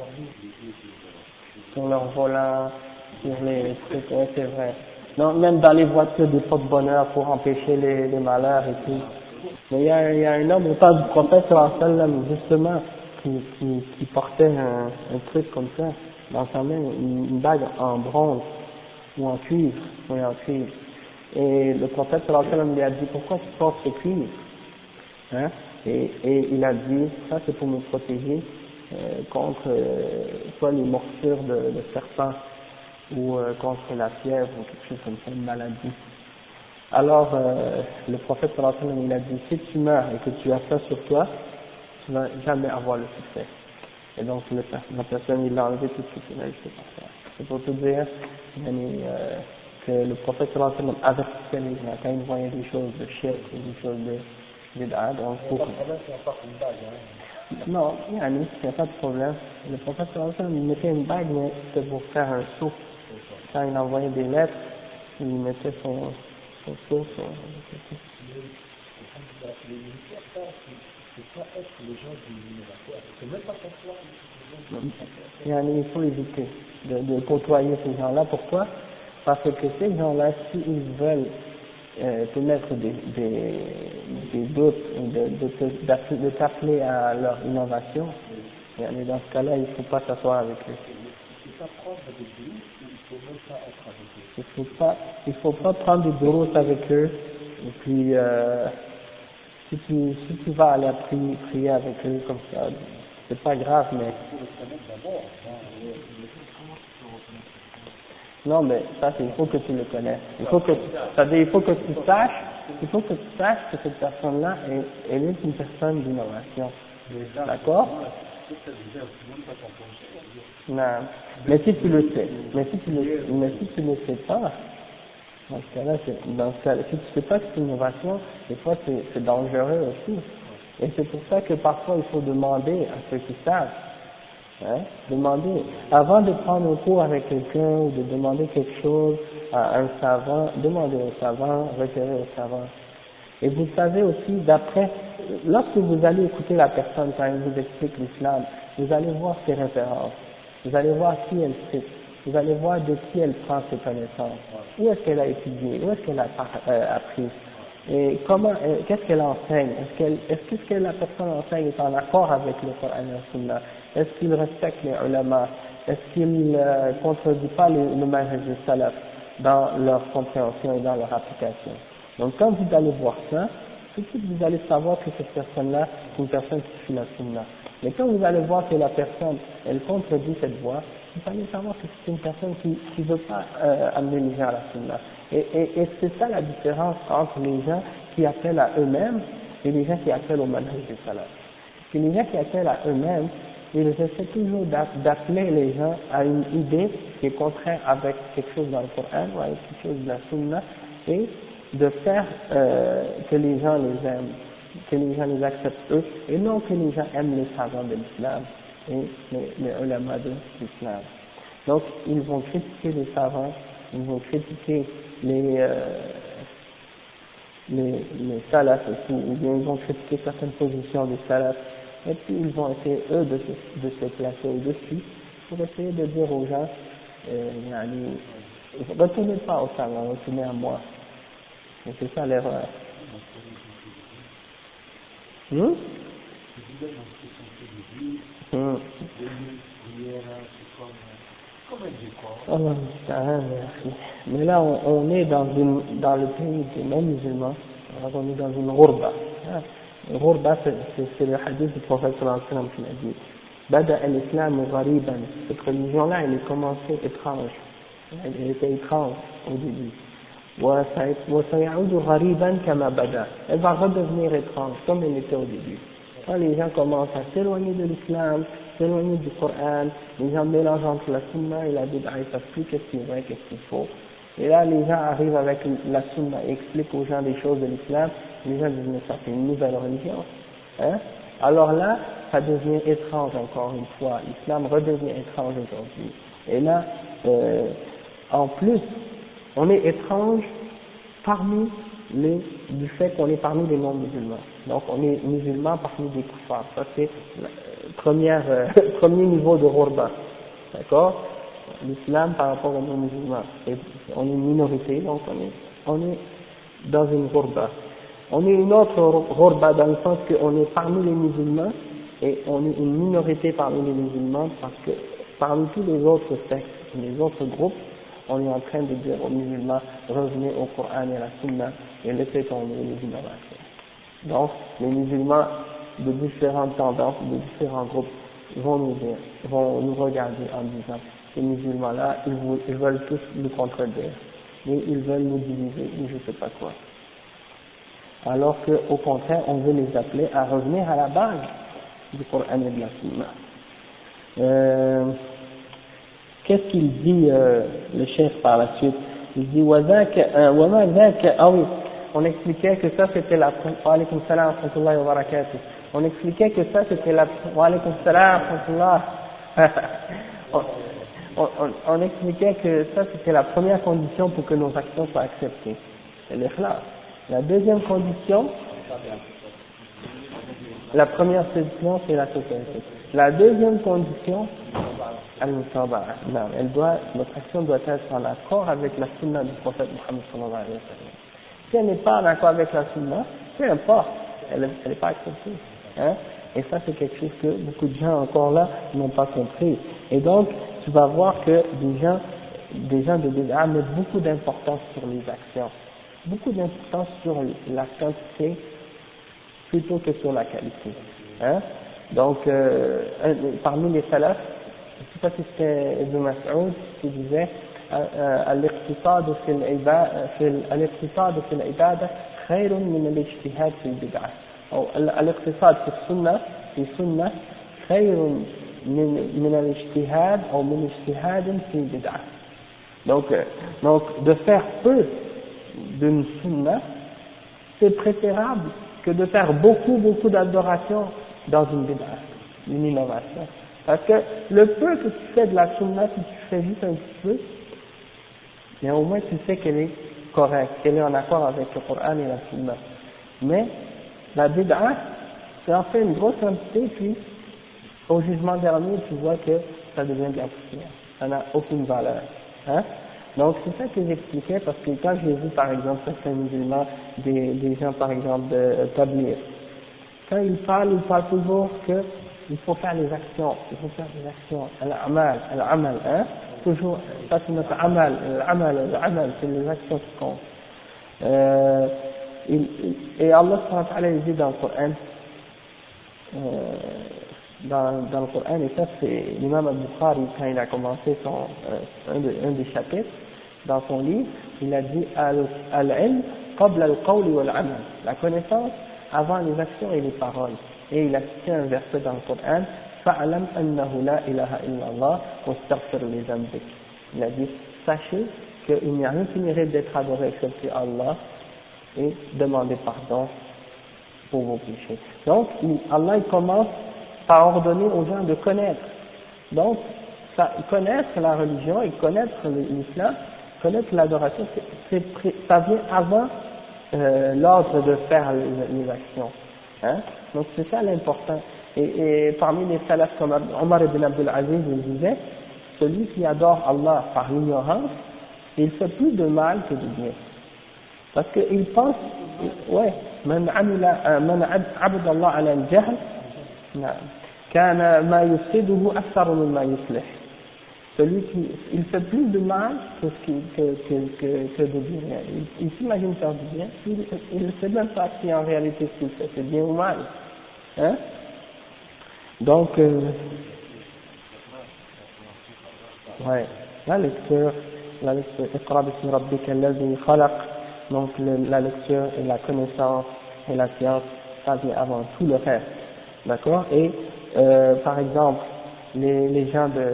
sur leur volant, sur les trucs, ouais, c'est vrai. Non, même dans les voitures des porte-bonheur pour empêcher les malheurs et tout. Mais il y a un homme au temps du prophète sallallahu alayhi wa sallam, justement, qui portait un truc comme ça dans sa main, une bague en bronze ou en cuivre, oui, en cuivre. Et le prophète sallallahu alayhi wa sallam lui a dit pourquoi tu portes ce cuivre, hein? Et il a dit ça c'est pour me protéger contre soit les morsures de serpents ou contre la fièvre ou quelque chose comme ça, une maladie. Alors le prophète sallallahu alayhi wa sallam il a dit si tu meurs et que tu as ça sur toi, tu vas jamais avoir le succès. Et donc la personne il l'a enlevé tout de suite, il a dit c'est pas ça. C'est pour te dire que le prophète sallallahu alayhi wa sallam avertissait les gens quand il voyait des choses de shirk ou des choses de bid'a, donc pour... Non, il n'y a pas de problème. Le prophète sallallahu alayhi wa sallam, il mettait une bague, mais c'était pour faire un sceau. Quand il envoyait des lettres, il mettait son sceau. Il faut éviter de côtoyer ces gens-là. Pourquoi? Parce que ces gens-là, s'ils veulent te mettre des doutes ou de t'appeler à leur innovation, et dans ce cas-là, il ne faut pas s'asseoir avec eux. Il faut pas prendre des bureaux avec eux, et puis si tu vas aller prier avec eux comme ça, c'est pas grave, mais... Non, mais ça, il faut que tu le connaisses. Il faut que tu saches que cette personne-là, elle est une personne d'innovation. D'accord? Non. Mais si tu le sais, mais si tu ne sais pas, dans ce cas-là, si tu sais pas que c'est une innovation, des fois c'est dangereux aussi. Et c'est pour ça que parfois il faut demander à ceux qui savent. Hein? Demandez, avant de prendre un cours avec quelqu'un ou de demander quelque chose à un savant, demandez au savant, requérez au savant. Et vous savez aussi, d'après, lorsque vous allez écouter la personne quand elle vous explique l'islam, vous allez voir ses références, vous allez voir qui elle cite, vous allez voir de qui elle prend ses connaissances, où est-ce qu'elle a étudié, où est-ce qu'elle a appris, et comment, qu'est-ce qu'elle enseigne, est-ce que ce que la personne enseigne est en accord avec le Coran et la Sunna, est-ce qu'il respecte les ulama, est-ce qu'il ne contredit pas le manhaj du salaf dans leur compréhension et dans leur application. Donc quand vous allez voir ça, tout de suite vous allez savoir que cette personne-là est une personne qui suit la Sunna. Mais quand vous allez voir que la personne, elle contredit cette voie, vous allez savoir que c'est une personne qui ne veut pas amener les gens à la Sunna. Et c'est ça la différence entre les gens qui appellent à eux-mêmes et les gens qui appellent au manhaj du salaf. Que les gens qui appellent à eux-mêmes, ils essaient toujours d'appeler les gens à une idée qui est contraire avec quelque chose dans le Coran ou avec quelque chose de la Sunna et de faire que les gens les aiment, que les gens les acceptent eux, et non que les gens aiment les savants de l'islam et les ulama de l'islam. Donc ils vont critiquer les savants, ils vont critiquer les salafs et tout, ou bien ils vont critiquer certaines positions des salafs, et puis ils vont essayer eux de se placer au-dessus pour essayer de dire aux gens, retournez pas aux savants, retournez à moi. Et c'est ça l'erreur. Hum? Hum. Mais là, on est dans le pays des non-musulmans, alors on est dans une ghurba. Une ghurba, c'est le hadith du prophète sallallahu alayhi wa sallam qui l'a dit. Bada al-Islam ghariban. Cette religion-là, elle est commencée étrange. Elle était étrange au début. وسيعود غريبا كما بدا. Elle va redevenir étrange comme elle était au début. Quand les gens commencent à s'éloigner de l'islam, s'éloigner du Coran, les gens mélangent entre la sunna et la bid'a, ils ne savent plus qu'est-ce qui est vrai, qu'est-ce qu'il faut. Et là, les gens arrivent avec la sunna et expliquent aux gens des choses de l'islam, les gens disent mais ça c'est une nouvelle religion. Hein? Alors là, ça devient étrange encore une fois, l'islam redevient étrange aujourd'hui. Et là, en plus, on est étrange parmi du fait qu'on est parmi les non-musulmans. Donc on est musulman parmi des kuffars. Ça c'est le premier niveau de ghurba. D'accord? L'islam par rapport aux non-musulmans. On est une minorité, donc on est dans une ghurba. On est une autre ghurba dans le sens qu'on est parmi les musulmans et on est une minorité parmi les musulmans parce que parmi tous les autres sectes, les autres groupes, on est en train de dire aux musulmans, revenez au Coran et à la Sunna et laissez tomber les innovations. Donc, les musulmans de différentes tendances, de différents groupes vont nous regarder en disant, ces musulmans-là, ils veulent tous nous contredire, mais ils veulent nous diviser, ou je ne sais pas quoi. Alors qu'au contraire, on veut les appeler à revenir à la base du Coran et de la Sunna. Qu'est-ce qu'il dit le chef par la suite? Il dit ah oui, on expliquait que ça c'était la wa alaykum salam wa rahmatullahi wa barakatuh. On expliquait que ça c'était la wa alaykum salam wa rahmatullah. On expliquait que ça c'était la première condition pour que nos actions soient acceptées. C'est l'ikhlas. La deuxième condition, la première condition c'est la sincérité. La deuxième condition, notre action doit être en accord avec la sunna du prophète Muhammad sallallahu alayhi wa sallam. Si elle n'est pas en accord avec la sunna, peu importe, elle n'est pas acceptée. Hein? Et ça c'est quelque chose que beaucoup de gens encore là n'ont pas compris. Et donc, tu vas voir que des gens de bid'a mettent beaucoup d'importance sur les actions, beaucoup d'importance sur la quantité plutôt que sur la qualité. Hein? Donc, parmi les salafs, je ne sais pas si c'était Ibn Mas'ud qui disait الاقتصاد في العبادة خير من الاجتهاد في البدعة أو الاقتصاد في السنة خير من الاجتهاد أو من اجتهاد في البدعة. Donc de faire peu d'une sunna, c'est préférable que de faire beaucoup d'adoration dans une bid'a, une innovation. Parce que le peu que tu fais de la sunna, si tu fais juste un petit peu, mais au moins tu sais qu'elle est correcte, qu'elle est en accord avec le Coran et la sunna. Mais la bid'a, c'est en fait une grosse quantité, puis au jugement dernier, tu vois que ça devient de la poussière. Ça n'a aucune valeur. Hein? Donc c'est ça que j'expliquais, parce que quand j'ai vu par exemple certains musulmans, des gens par exemple de Tabligh, quand ils parlent toujours que il faut faire les actions, il faut faire des actions, al-amal, hein? Toujours, ça c'est notre amal, al-amal, c'est les actions qui comptent. Et Allah subhanahu wa ta'ala dit dans le Coran, dans le Coran, et ça c'est l'imam al-Bukhari quand il a commencé un des chapitres dans son livre, il a dit al-ilm qabla al-qawli wal-amal, la connaissance avant les actions et les paroles. Et il a cité un verset dans le Coran, fa'alam annahu la ilaha illallah wastaghfir li dhanbik. Il a dit, sachez qu'il n'y a rien qui mérite d'être adoré excepté Allah, et demandez pardon pour vos péchés. Donc, Allah il commence par ordonner aux gens de connaître. Donc, connaître la religion et connaître l'islam, connaître l'adoration, ça vient avant l'ordre de faire les actions. Hein? Donc, c'est ça l'important. Et parmi les salafs comme Omar ibn Abdul Aziz, il disait, celui qui adore Allah par l'ignorance, il fait plus de mal que de bien. Parce qu'il pense, ouais, man abda Allah ala al-jahl, kana ma yufsiduhu akthar mimma yuslih. Celui qui, il fait plus de mal que de bien. Il s'imagine faire du bien, il ne sait même pas si en réalité ce qu'il fait, c'est bien ou mal. Hein? Donc, ouais, la lecture, Iqra bismi rabbika alladhi khalaq, donc la lecture et la connaissance et la science, ça vient avant tout le reste, d'accord? Et par exemple, les gens de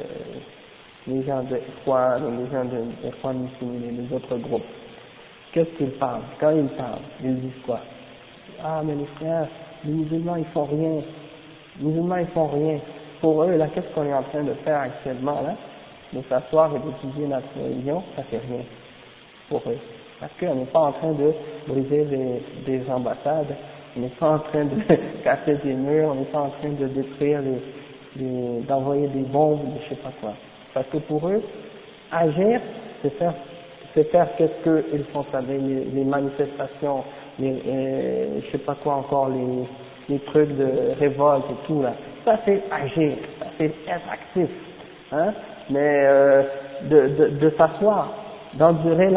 Ikhwan, les gens de Ikhwan Muslimin et les autres groupes, qu'est-ce qu'ils parlent? Quand ils parlent, ils disent quoi? Ah mais les frères, les musulmans ils font rien, les musulmans ils font rien. Pour eux, là, qu'est-ce qu'on est en train de faire actuellement là? De s'asseoir et d'étudier notre religion, ça fait rien pour eux. Parce qu'on n'est pas en train de briser des ambassades, on n'est pas en train de casser des murs, on n'est pas en train de détruire d'envoyer des bombes, je sais pas quoi. Parce que pour eux, agir, c'est faire qu'est-ce qu'ils font, les manifestations, je sais pas quoi encore, les trucs de révolte et tout là. Ça c'est agir, ça c'est être actif, hein. Mais de s'asseoir, d'endurer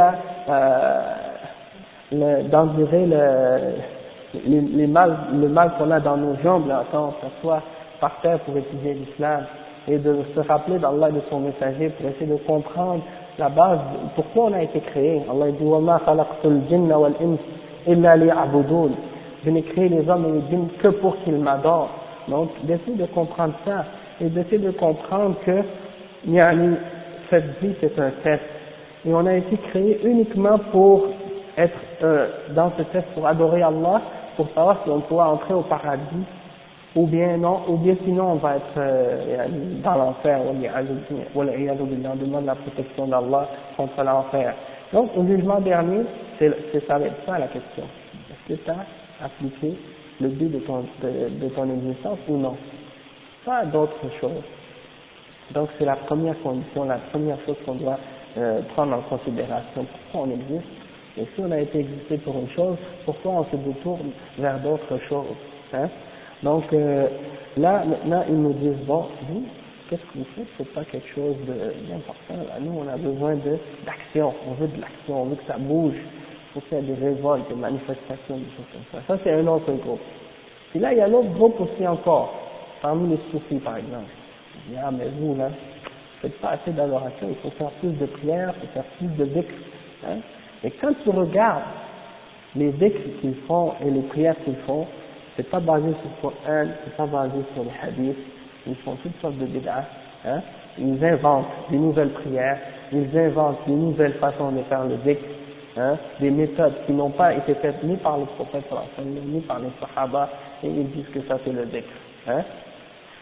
le mal qu'on a dans nos jambes là, quand on s'assoit par terre pour étudier l'islam, et de se rappeler d'Allah et de son messager pour essayer de comprendre la base, pourquoi on a été créé. Allah dit وَمَا خَلَقْتُ الْجِنَّ وَالْإِنسَ إِلَّا لِيَعْبُدُونَ. Je n'ai créé les hommes et les djinns que pour qu'ils m'adorent. Donc d'essayer de comprendre ça et d'essayer de comprendre que cette vie c'est un test et on a été créé uniquement pour être dans ce test, pour adorer Allah, pour savoir si on pourra entrer au paradis ou bien non, ou bien sinon on va être dans l'enfer. On demande la protection d'Allah contre l'enfer. Donc au jugement dernier, ça va être ça la question. Est-ce que tu as appliqué le but de ton existence ou non? Pas d'autres choses. Donc c'est la première condition, la première chose qu'on doit prendre en considération. Pourquoi on existe? Et si on a été existé pour une chose, pourquoi on se détourne vers d'autres choses, hein? Donc là maintenant ils nous disent bon, vous qu'est-ce que vous faites? C'est pas quelque chose d'important. Nous on a besoin d'action, on veut de l'action, on veut que ça bouge, il faut faire des révoltes, des manifestations, des choses comme ça. Ça c'est un autre groupe. Puis là il y a un autre groupe aussi encore, parmi les soufis par exemple. Ah mais vous là, vous faites pas assez d'adoration, il faut faire plus de prières, il faut faire plus de dhikr, hein? Et quand tu regardes les dhikrs qu'ils font et les prières qu'ils font, c'est pas basé sur le Coran, c'est pas basé sur les hadiths, ils font toutes sortes de bid'ah, hein? Ils inventent des nouvelles prières, ils inventent des nouvelles façons de faire le dhikr, hein? Des méthodes qui n'ont pas été faites ni par le prophète ni par les sahaba, et ils disent que ça c'est le dhikr, hein?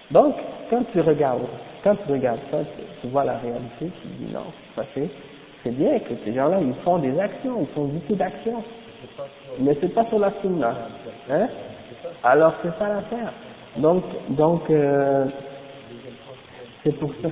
Donc, quand tu regardes ça, tu vois la réalité, tu te dis non, c'est bien que ces gens-là, ils font des actions, ils font beaucoup d'actions, mais c'est pas sur la sunna, hein? Alors c'est ça l'affaire. Donc, c'est pour ça.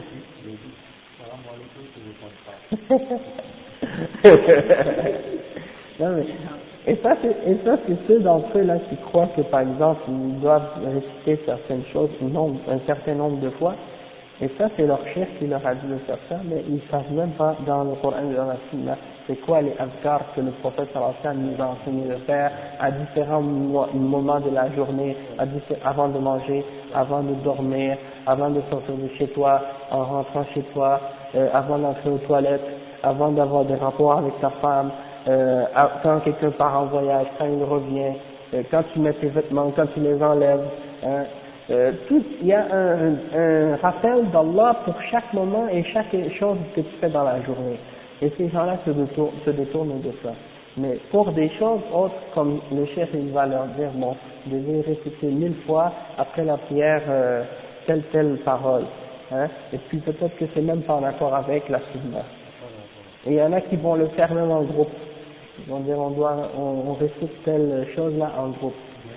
Non, mais, et ça c'est ceux d'entre eux là qui croient que par exemple ils doivent réciter certaines choses un certain nombre de fois, et ça c'est leur chef qui leur a dit de faire ça, mais ils savent même pas dans le Coran et dans la Sunna c'est quoi les azkars que le prophète sallallahu alayhi wa sallam nous a enseigné de faire à différents moments de la journée, avant de manger, avant de dormir, avant de sortir de chez toi, en rentrant chez toi, avant d'entrer aux toilettes, avant d'avoir des rapports avec ta femme, quand quelqu'un part en voyage, quand il revient, quand tu mets tes vêtements, quand tu les enlèves, hein, il y a un rappel d'Allah pour chaque moment et chaque chose que tu fais dans la journée. Et ces gens-là se détournent de ça. Mais pour des choses autres, comme le chef il va leur dire, bon, vous devez répéter 1000 fois après la prière telle parole, hein, et puis peut-être que c'est même pas en accord avec la sunna. Et il y en a qui vont le faire même en groupe. Ils vont dire on récite telle chose là en groupe.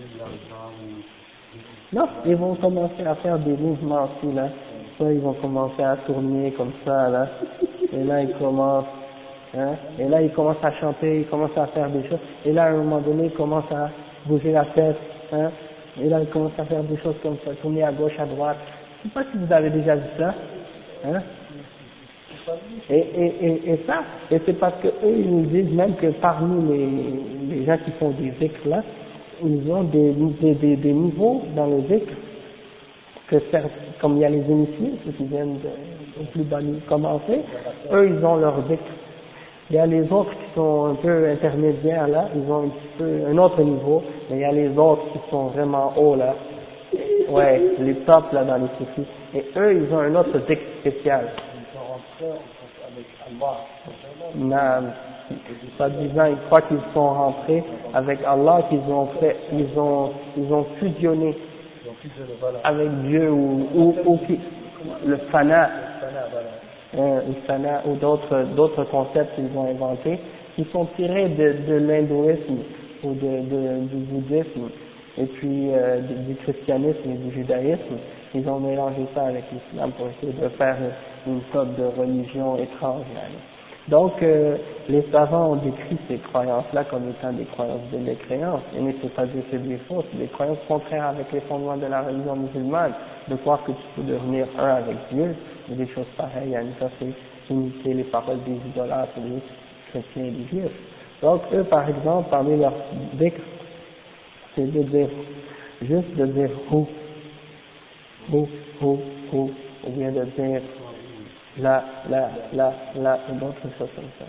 Non, ils vont commencer à faire des mouvements aussi là. Soit ils vont commencer à tourner comme ça là. Et là ils commencent, hein. Et là ils commencent à chanter, ils commencent à faire des choses. Et là à un moment donné ils commencent à bouger la tête, hein. Et là ils commencent à faire des choses comme ça, tourner à gauche, à droite. Je sais pas si vous avez déjà vu ça, hein. Et ça, et c'est parce que eux, ils nous disent même que parmi les gens qui font des zikrs là, ils ont des niveaux dans le zikr, que comme il y a les initiés, ceux qui viennent au plus bas commencer, eux ils ont leur zikr. Il y a les autres qui sont un peu intermédiaires là, ils ont un petit peu un autre niveau, mais il y a les autres qui sont vraiment hauts là, ouais, les tops là dans les soufis, et eux ils ont un autre zikr spécial. Non, soi-disant, ils croient qu'ils sont rentrés avec Allah, ils ont fusionné avec Dieu ou le fana, ou d'autres concepts qu'ils ont inventés, qui sont tirés de l'hindouisme ou du bouddhisme et puis du christianisme et du judaïsme. Ils ont mélangé ça avec l'islam pour essayer de faire une sorte de religion étrange. Donc, les savants ont décrit ces croyances-là comme étant des croyances de mécréance, et mais c'est pas dire que c'est des fausses, des croyances contraires avec les fondements de la religion musulmane, de croire que tu peux devenir un avec Dieu, et des choses pareilles, ça c'est imiter les paroles des idolâtres, des chrétiens et des juifs. Donc, eux, par exemple, parmi leurs dhikr, c'est de dire, juste de dire ou bien de dire la, et d'autres choses comme ça.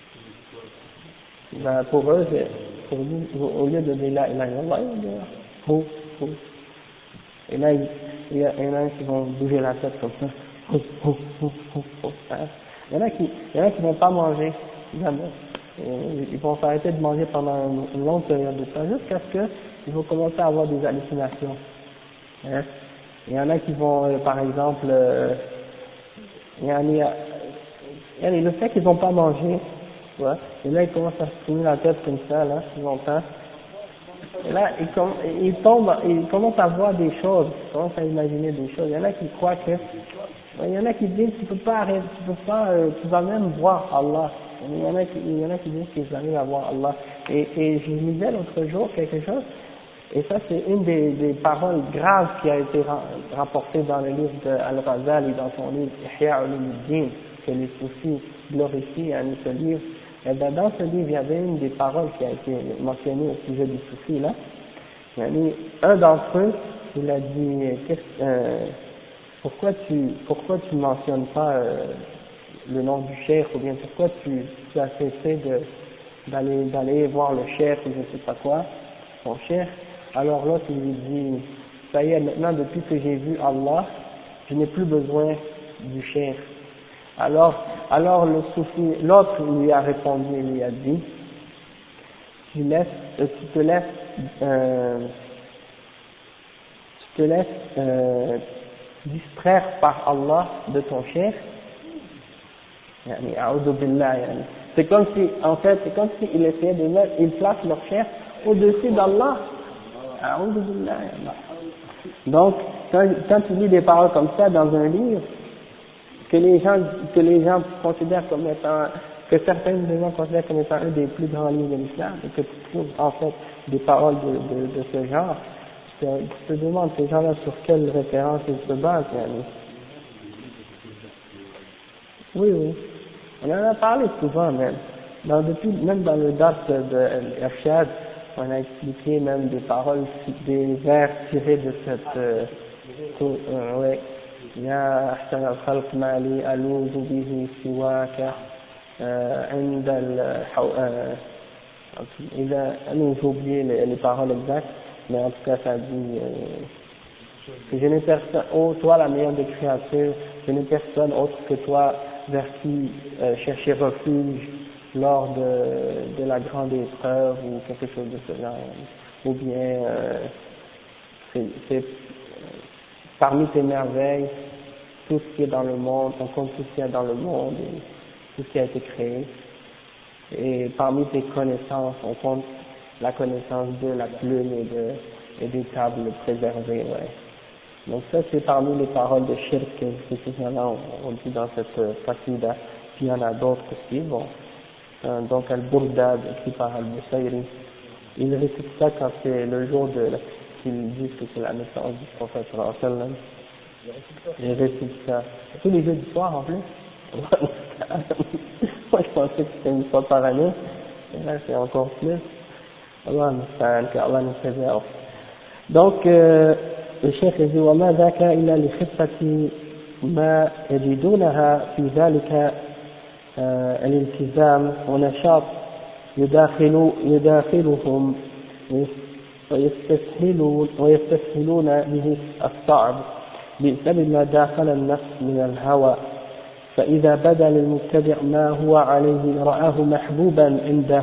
Ben, pour eux, au lieu de dire la ilaha illallah, ils vont dire et là, il y en a qui vont bouger la tête comme ça. Hein. Il y en a qui vont pas manger, jamais. Ils vont s'arrêter de manger pendant une longue période de temps, jusqu'à ce qu'ils vont commencer à avoir des hallucinations. Hein. Il y en a qui vont, par exemple, le fait qu'ils n'ont pas mangé, tu vois, et là ils commencent à se tourner la tête comme ça, là, longtemps, et là ils commencent à voir des choses, ils commencent à imaginer des choses. Il y en a qui croient que, il y en a qui disent tu peux pas arrêter, tu vas même voir Allah. Il y en a qui disent qu'ils arrivent à voir Allah. Et je lisais l'autre jour quelque chose. Et ça, c'est une des paroles graves qui a été rapportée dans le livre d'Al-Ghazali, dans son livre Ihya Ulumuddin, que les soufis glorifient à ce livre. Et ben, dans ce livre, il y avait une des paroles qui a été mentionnée au sujet des soufis, là. Il y a un d'entre eux, il a dit, pourquoi tu mentionnes pas le nom du cheikh, ou bien pourquoi tu as cessé d'aller voir le cheikh, ou je sais pas quoi, son cheikh. Alors l'autre il lui dit, ça y est, maintenant depuis que j'ai vu Allah, je n'ai plus besoin du cheikh. Alors le soufi, l'autre lui a répondu, il lui a dit, tu te laisses distraire par Allah de ton chef, yani, a'udhu billah, yani. C'est comme si, en fait, c'est comme s'ils essayaient de mettre, ils placent leur chef au-dessus d'Allah. A'udhu billah, yani. Donc, quand tu lis des paroles comme ça dans un livre, que les gens considèrent comme étant, que certains gens considèrent comme étant un des plus grands livres de l'islam, et que tu trouves en fait des paroles de ce genre, tu te demandes ces gens-là sur quelle référence ils se basent. Yani. Oui, oui. On en a parlé souvent même. Même dans le dars de Irshad, on a expliqué même des paroles, des vers tirés de cette, ouais. يا أحسن الخلق ما لي ألوذ به سواك عند إذا j'ai oublié les paroles exactes, mais en tout cas ça dit que je n'ai personne, oh toi la meilleure des créatures, je n'ai personne autre que toi vers qui chercher refuge lors de la grande épreuve ou quelque chose de ce genre, ou bien c'est parmi tes merveilles, tout ce qui est dans le monde, on compte tout ce qu'il y a dans le monde, et tout ce qui a été créé. Et parmi tes connaissances, on compte la connaissance de la plume et des tables préservées, ouais. Donc ça, c'est parmi les paroles de shirk que ces gens-là on dit dans cette qasida. Puis il y en a d'autres aussi, bon. Donc Al-Burdad, écrit par Al-Busayri, il récite ça quand c'est le jour qu'ils disent que c'est la naissance du prophète sallallahu alayhi wa sallam. Il récite ça tous les jeudis soirs en plus. Moi je pensais que c'était une fois par année, et là c'est encore plus. Allah nous préserve. Donc le cheikh dit وما ذاك إلا لخفة ما يجدونها في ذلك الالتزام ونشاط يداخلهم ويستسهلون به الصعب بسبب ما داخل النفس من الهوى فإذا بدا للمبتدع ما هو عليه رآه محبوبا عنده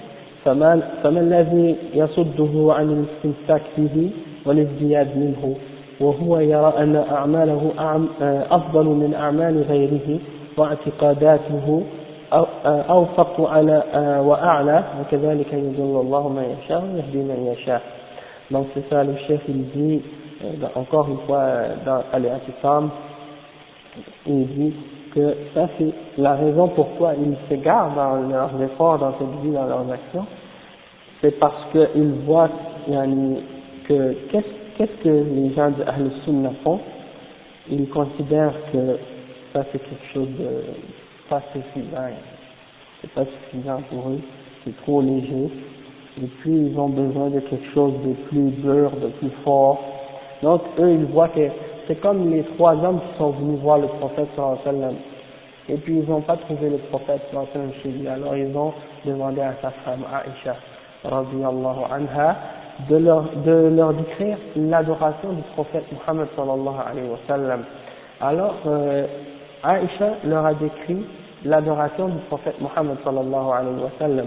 فما الذي يصده عن الاستمساك به والازدياد منه وهو يرى أن أعماله أفضل من أعمال غيره واعتقاداته أوفق على وأعلى وكذلك يضل الله من يشاء ويهدي من يشاء. Donc c'est ça, le chef il dit encore une fois dans Al-I'tisam, il dit que ça c'est la raison pourquoi ils s'égarent dans leurs efforts, dans cette vie, dans leurs actions, c'est parce qu'ils voient que qu'est-ce que les gens de Ahl Sunnah font, ils considèrent que ça c'est quelque chose de pas suffisant, c'est pas suffisant pour eux, c'est trop léger, et puis ils ont besoin de quelque chose de plus dur, de plus fort. Donc eux ils voient que c'est comme les trois hommes qui sont venus voir le prophète sallallahu alayhi wa sallam, et puis ils n'ont pas trouvé le prophète sallallahu alayhi wa sallam chez lui, alors ils ont demandé à sa femme Aïcha radiyallahu anha de leur décrire l'adoration du prophète Muhammad sallallahu alayhi wa sallam. Alors Aïcha leur a décrit l'adoration du prophète Muhammad sallallahu alayhi wa sallam.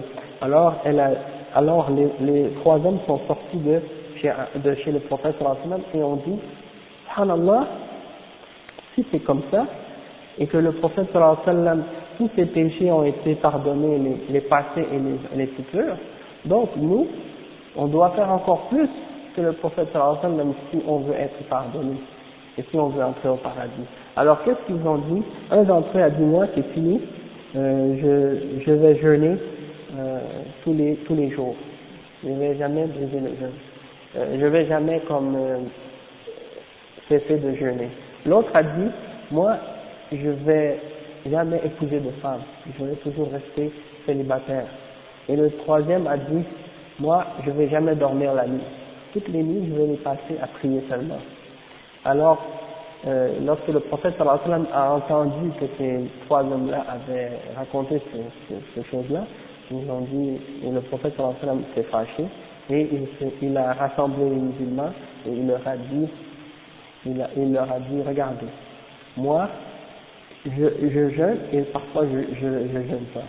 Alors les trois hommes sont sortis de chez le prophète sallallahu alayhi wa sallam et ont dit subhanallah, si c'est comme ça et que le prophète sallallahu alayhi wa sallam, tous ses péchés ont été pardonnés, les passés et les futurs, donc nous on doit faire encore plus que le prophète sallallahu alayhi wa sallam si on veut être pardonné et si on veut entrer au paradis. Alors qu'est-ce qu'ils ont dit? Un d'entre eux a dit moi c'est fini, je vais jeûner tous les jours, je ne vais jamais briser le jeûne, je vais jamais cesser de jeûner. L'autre a dit moi je vais jamais épouser de femme, je vais toujours rester célibataire. Et le troisième a dit moi je vais jamais dormir la nuit, toutes les nuits je vais les passer à prier seulement. Alors lorsque le prophète sallallahu alayhi wa sallam a entendu que ces trois hommes-là avaient raconté ces choses-là, ils ont dit, et le prophète sallallahu alayhi wa sallam s'est fâché, et il a rassemblé les musulmans, et il leur a dit, regardez, moi, je jeûne, et parfois je jeûne pas.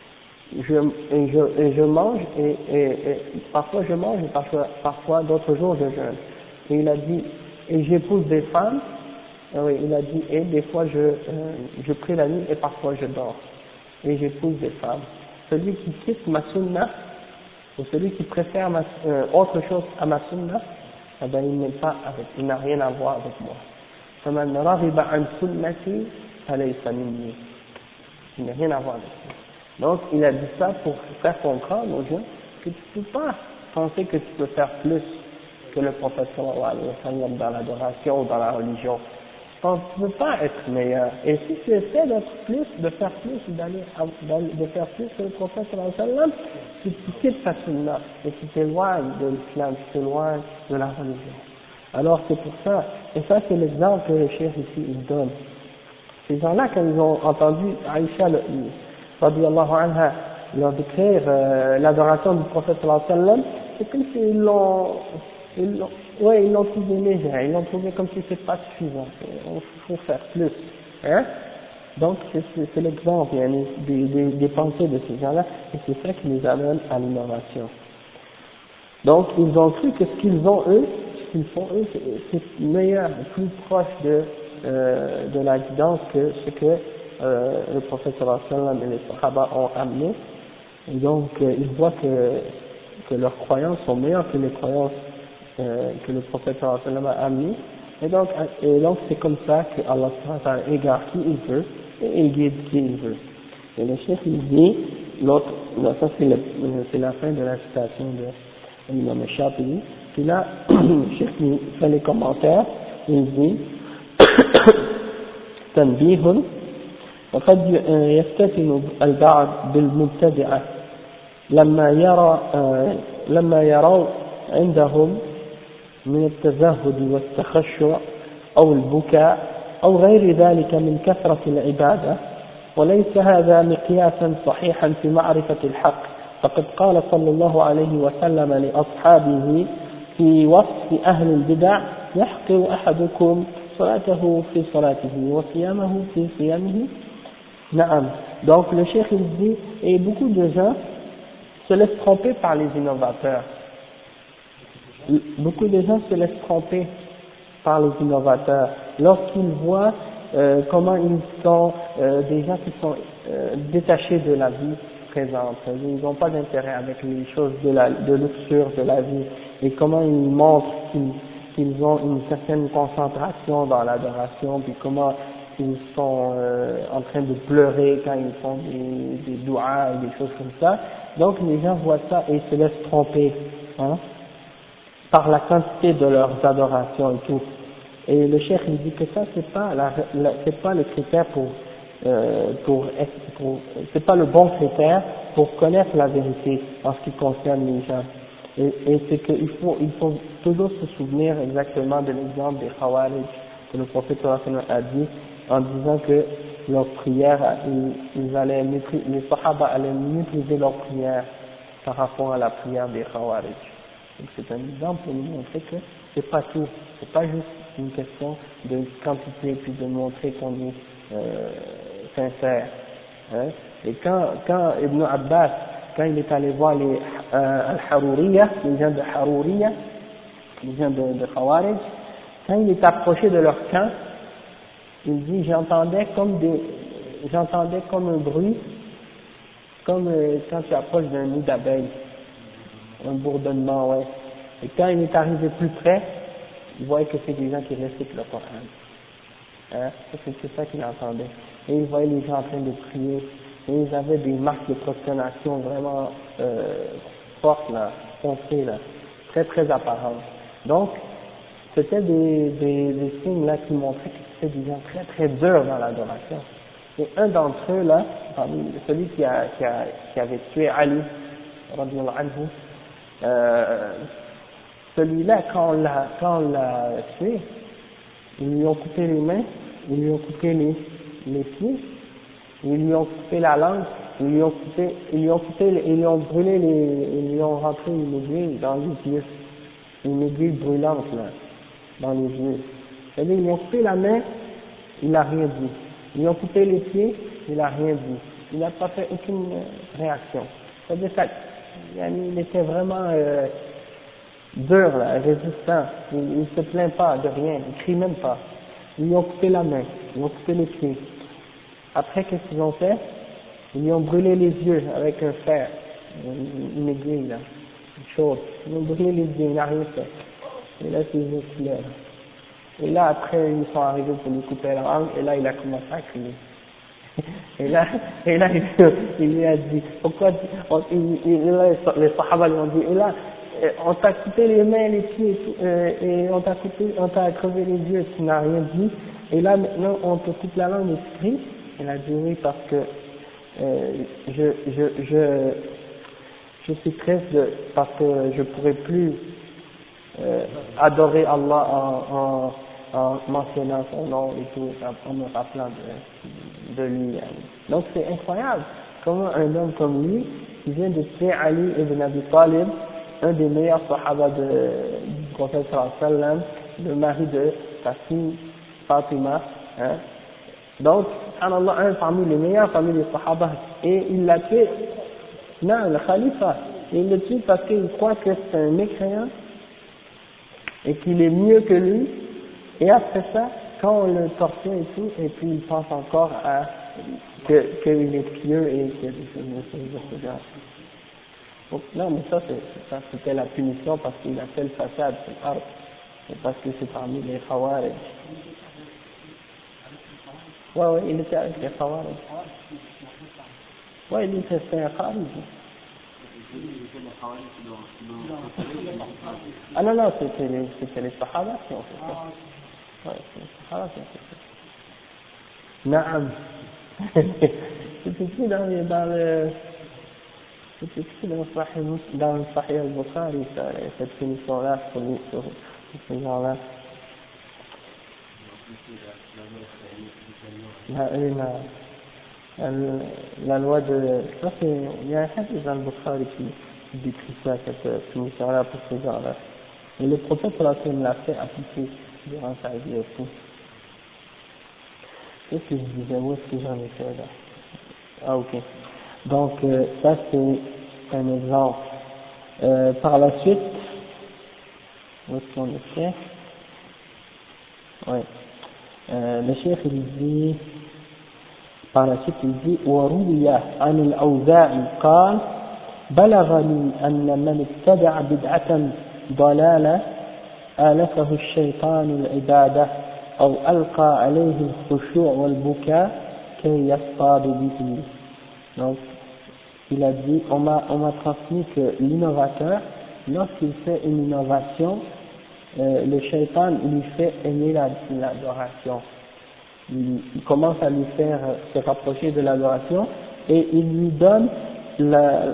Je mange, et parfois je mange, et parfois d'autres jours je jeûne. Et il a dit, et j'épouse des femmes, Oui, il a dit, et des fois je prie la nuit et parfois je dors, et j'épouse des femmes. Celui qui quitte ma sunna, ou celui qui préfère autre chose à ma sunna, eh ben, il n'est pas avec, il n'a rien à voir avec moi. فَمَنْ رَغِبَ عَنْ سُنَّتِي فَلَيْسَ مِنِّي. Il n'a rien à voir avec moi. Donc, il a dit ça pour faire comprendre aux gens que tu ne peux pas penser que tu peux faire plus que le prophète sallallahu alayhi wa sallam dans l'adoration ou dans la religion. Donc, tu ne peux pas être meilleur. Et si tu essaies d'être plus, de faire plus, de faire plus que le prophète sallallahu alayhi wa sallam, tu quittes ta sunna et tu t'éloignes de l'islam, tu t'éloignes de la religion. Alors c'est pour ça, et ça c'est l'exemple que le cheikh ici il donne. Ces gens-là, quand ils ont entendu Aïcha, radiyallahu anha, leur décrire l'adoration du prophète sallallahu alayhi wa sallam, c'est comme s'ils ils l'ont trouvé léger, ils l'ont trouvé comme si c'est pas suffisant, il faut faire plus. Hein? Donc c'est l'exemple des pensées de ces gens-là, et c'est ça qui les amène à l'innovation. Donc ils ont cru que ce qu'ils ont eux, ce qu'ils font eux, c'est meilleur, plus proche de la guidance que ce que le prophète sallallahu alayhi wa sallam et les sahaba ont amené. Et donc ils voient que leurs croyances sont meilleures que les croyances que le prophète sallallahu alayhi wa sallam a amenées. Et donc c'est comme ça que Allah subhanahu wa ta'ala égare qui il veut et il guide qui il veut. Et le chef il dit, ça c'est la fin de la citation de l'imam Shafi'i. Puis là, le chef il fait les commentaires, il dit تنبيه وقد يفتتن البعض بالمبتدعة لما يروا عندهم من التزهد والتخشع أو البكاء أو غير ذلك من كثرة العبادة، وليس هذا مقياسا صحيحا في معرفة الحق، فقد قال صلى الله عليه وسلم لأصحابه في وصف أهل البدع: يحقر أحدكم صلاته في صلاته وصيامه في صيامه. نعم. Donc le cheikh il dit, et beaucoup de gens se laissent tromper par les innovateurs. Beaucoup de gens se laissent tromper par les innovateurs lorsqu'ils voient comment ils sont des gens qui sont détachés de la vie présente. Ils n'ont pas d'intérêt avec les choses de luxure de la vie, et comment ils montrent qu'ils ont une certaine concentration dans l'adoration, puis comment ils sont en train de pleurer quand ils font des douas et des choses comme ça. Donc les gens voient ça et se laissent tromper, hein, par la quantité de leurs adorations et tout. Et le cheikh il dit que ça c'est pas le critère c'est pas le bon critère pour connaître la vérité en ce qui concerne les gens. Et c'est qu'il faut toujours se souvenir exactement de l'exemple des Khawarij que le prophète a dit, en disant que leur prière, les Sahaba allaient mépriser leur prière par rapport à la prière des Khawarij. Donc c'est un exemple pour nous montrer que c'est pas tout, c'est pas juste une question de quantité puis de montrer qu'on est sincère. Hein. Et quand Ibn Abbas, quand il est allé voir les Al-Haruriya, les gens de Haruriya, les gens de Khawarij, quand il est approché de leur camp, il dit j'entendais comme un bruit, comme quand tu approches d'un nid d'abeilles, un bourdonnement, ouais. Et quand il est arrivé plus près, il voyait que c'est des gens qui récitent le Coran. Hein, c'est ça qu'il entendait. Et il voyait les gens en train de prier. Et ils avaient des marques de prosternation vraiment fortes là, foncées là, très très apparentes. Donc, c'était des signes là qui montraient que c'était des gens très très durs dans l'adoration. Et un d'entre eux là, celui qui avait tué Ali, radiyallahu anhu, celui-là quand on l'a tué, ils lui ont coupé les mains, ils lui ont coupé les pieds, ils lui ont coupé la langue, ils lui ont brûlé ils lui ont rentré une aiguille dans les yeux, une aiguille brûlante là, dans les yeux. C'est-à-dire, ils lui ont coupé la main, il n'a rien dit. Ils lui ont coupé les pieds, il n'a rien dit. Il n'a pas fait aucune réaction. C'est-à-dire, il était vraiment dur là, résistant. Il ne se plaint pas de rien, il crie même pas. ils lui ont coupé la main, ils lui ont coupé les pieds. Après, qu'est-ce qu'ils ont fait? Ils lui ont brûlé les yeux avec un fer, une aiguille là, une chose. Ils lui ont brûlé les yeux, il n'a rien fait. Et là, ses yeux coulaient. Et là, après, ils sont arrivés pour lui couper la langue, et là, il a commencé à crier. Et là, il lui a dit, pourquoi, les Sahaba lui ont dit, et là, on t'a coupé les mains, les pieds, et on t'a crevé les yeux, tu n'as rien dit, et là, maintenant, on te coupe la langue et tu cries. Il a dit oui, parce que, je suis triste parce que je pourrais plus, adorer Allah en mentionnant son nom et tout, en me rappelant de lui. Donc c'est incroyable comment un homme comme lui, qui vient de tuer Ali ibn Abi Talib, un des meilleurs sahaba du prophète sallallahu alayhi wa sallam, le mari de sa fille Fatima, hein. Donc, subhanallah, un parmi les meilleurs parmi les sahaba, et il l'a tué, non, le khalifa, et il le tue parce qu'il croit que c'est un mécréant, et qu'il est mieux que lui, et après ça, quand on le torture et tout, et puis il pense encore à qu'il est pieux et que donc, non, mais ça c'était la punition parce qu'il a fait le façade, et parce que c'est parmi les khawarij. Ouais, il était avec les khawarij. Ouais, il était un khawarij. Ah non, c'était les Sahaba qui ont fait ça. Ouais, c'est les Sahaba qui ont fait ça. Naam. C'est écrit dans le Sahih al-Bukhari, cette punition-là, sur ces gens-là. La loi de, ça c'est, il y a un hadith dans le Bukhari qui décrit ça, cette punition-là pour ces gens-là. Et le prophète sallallahu alayhi wa sallam l'a fait appliquer durant sa vie aussi. Qu'est-ce que je disais, où est-ce que j'en ai fait là? Ah ok. Donc ça c'est un exemple. Par la suite, où est-ce qu'on est fait? Ouais. Le cheikh il dit, par la suite il dit وروي عن الأوزاعي قال بلغني أن من ابتدع بدعة ضلالة آلفه الشيطان العبادة أو ألقى عليه الخشوع والبكاء كي يصطاد به. Donc il a dit, on m'a transmis que l'innovateur, lorsqu'il fait une innovation, le shaitan lui fait aimer l'adoration. Il commence à lui faire se rapprocher de l'adoration et il lui donne il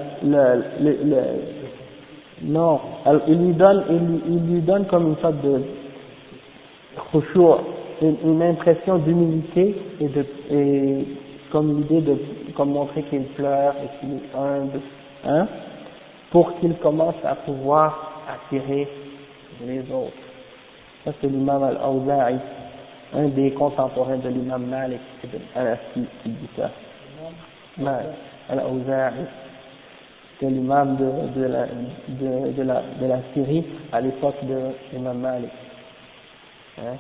lui donne comme une sorte de khushu', une impression d'humilité et comme l'idée de comme montrer qu'il pleure et qu'il est humble, hein, pour qu'il commence à pouvoir attirer les autres. Ça c'est l'imam al-Awza'i, un des contemporains de l'imam Malik ibn Anas qui dit ça. Malik al-Awza'i, c'est l'imam de la Syrie à l'époque de l'imam Malik. Hein?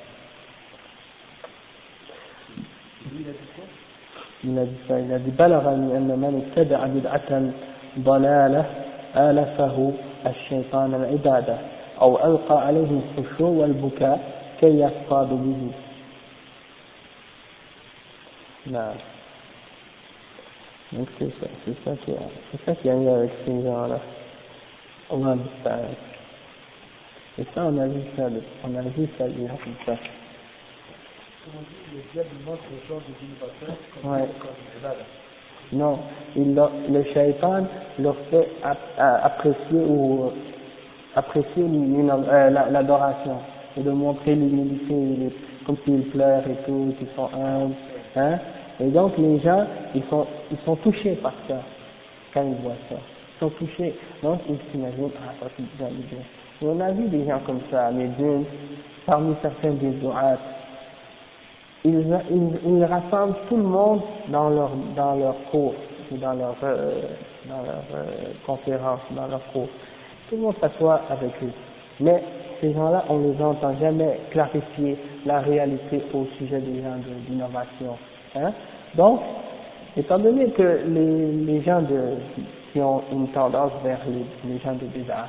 Il a dit ça, il a dit بلغني أن من ابتدع بدعة ضلالة آلفه الشيطان العبادة أو ألقى عليه الخشوع والبكاء كي يصطاد به. Non. Donc c'est ça qui a eu avec ces gens-là. On a vu ça. Et ça on a vu ça hier comme ça. Le diable montre le genre des innovateurs comme non, le shaitan leur fait apprécier l'adoration et de montrer l'humilité, comme s'ils pleurent et tout, qu'ils sont humbles, hein. Et donc les gens, ils sont touchés par ça quand ils voient ça. Ils sont touchés. Donc ils s'imaginent, ça c'est bien. Et on a vu des gens comme ça à Médine, parmi certains des du'at. Ils rassemblent tout le monde dans leur cours, dans leur conférence, dans leur cours. Tout le monde s'assoit avec eux. Mais ces gens-là, on les entend jamais clarifier la réalité au sujet des gens d'innovation. Hein? Donc, étant donné que les gens qui ont une tendance vers les gens de bid'a,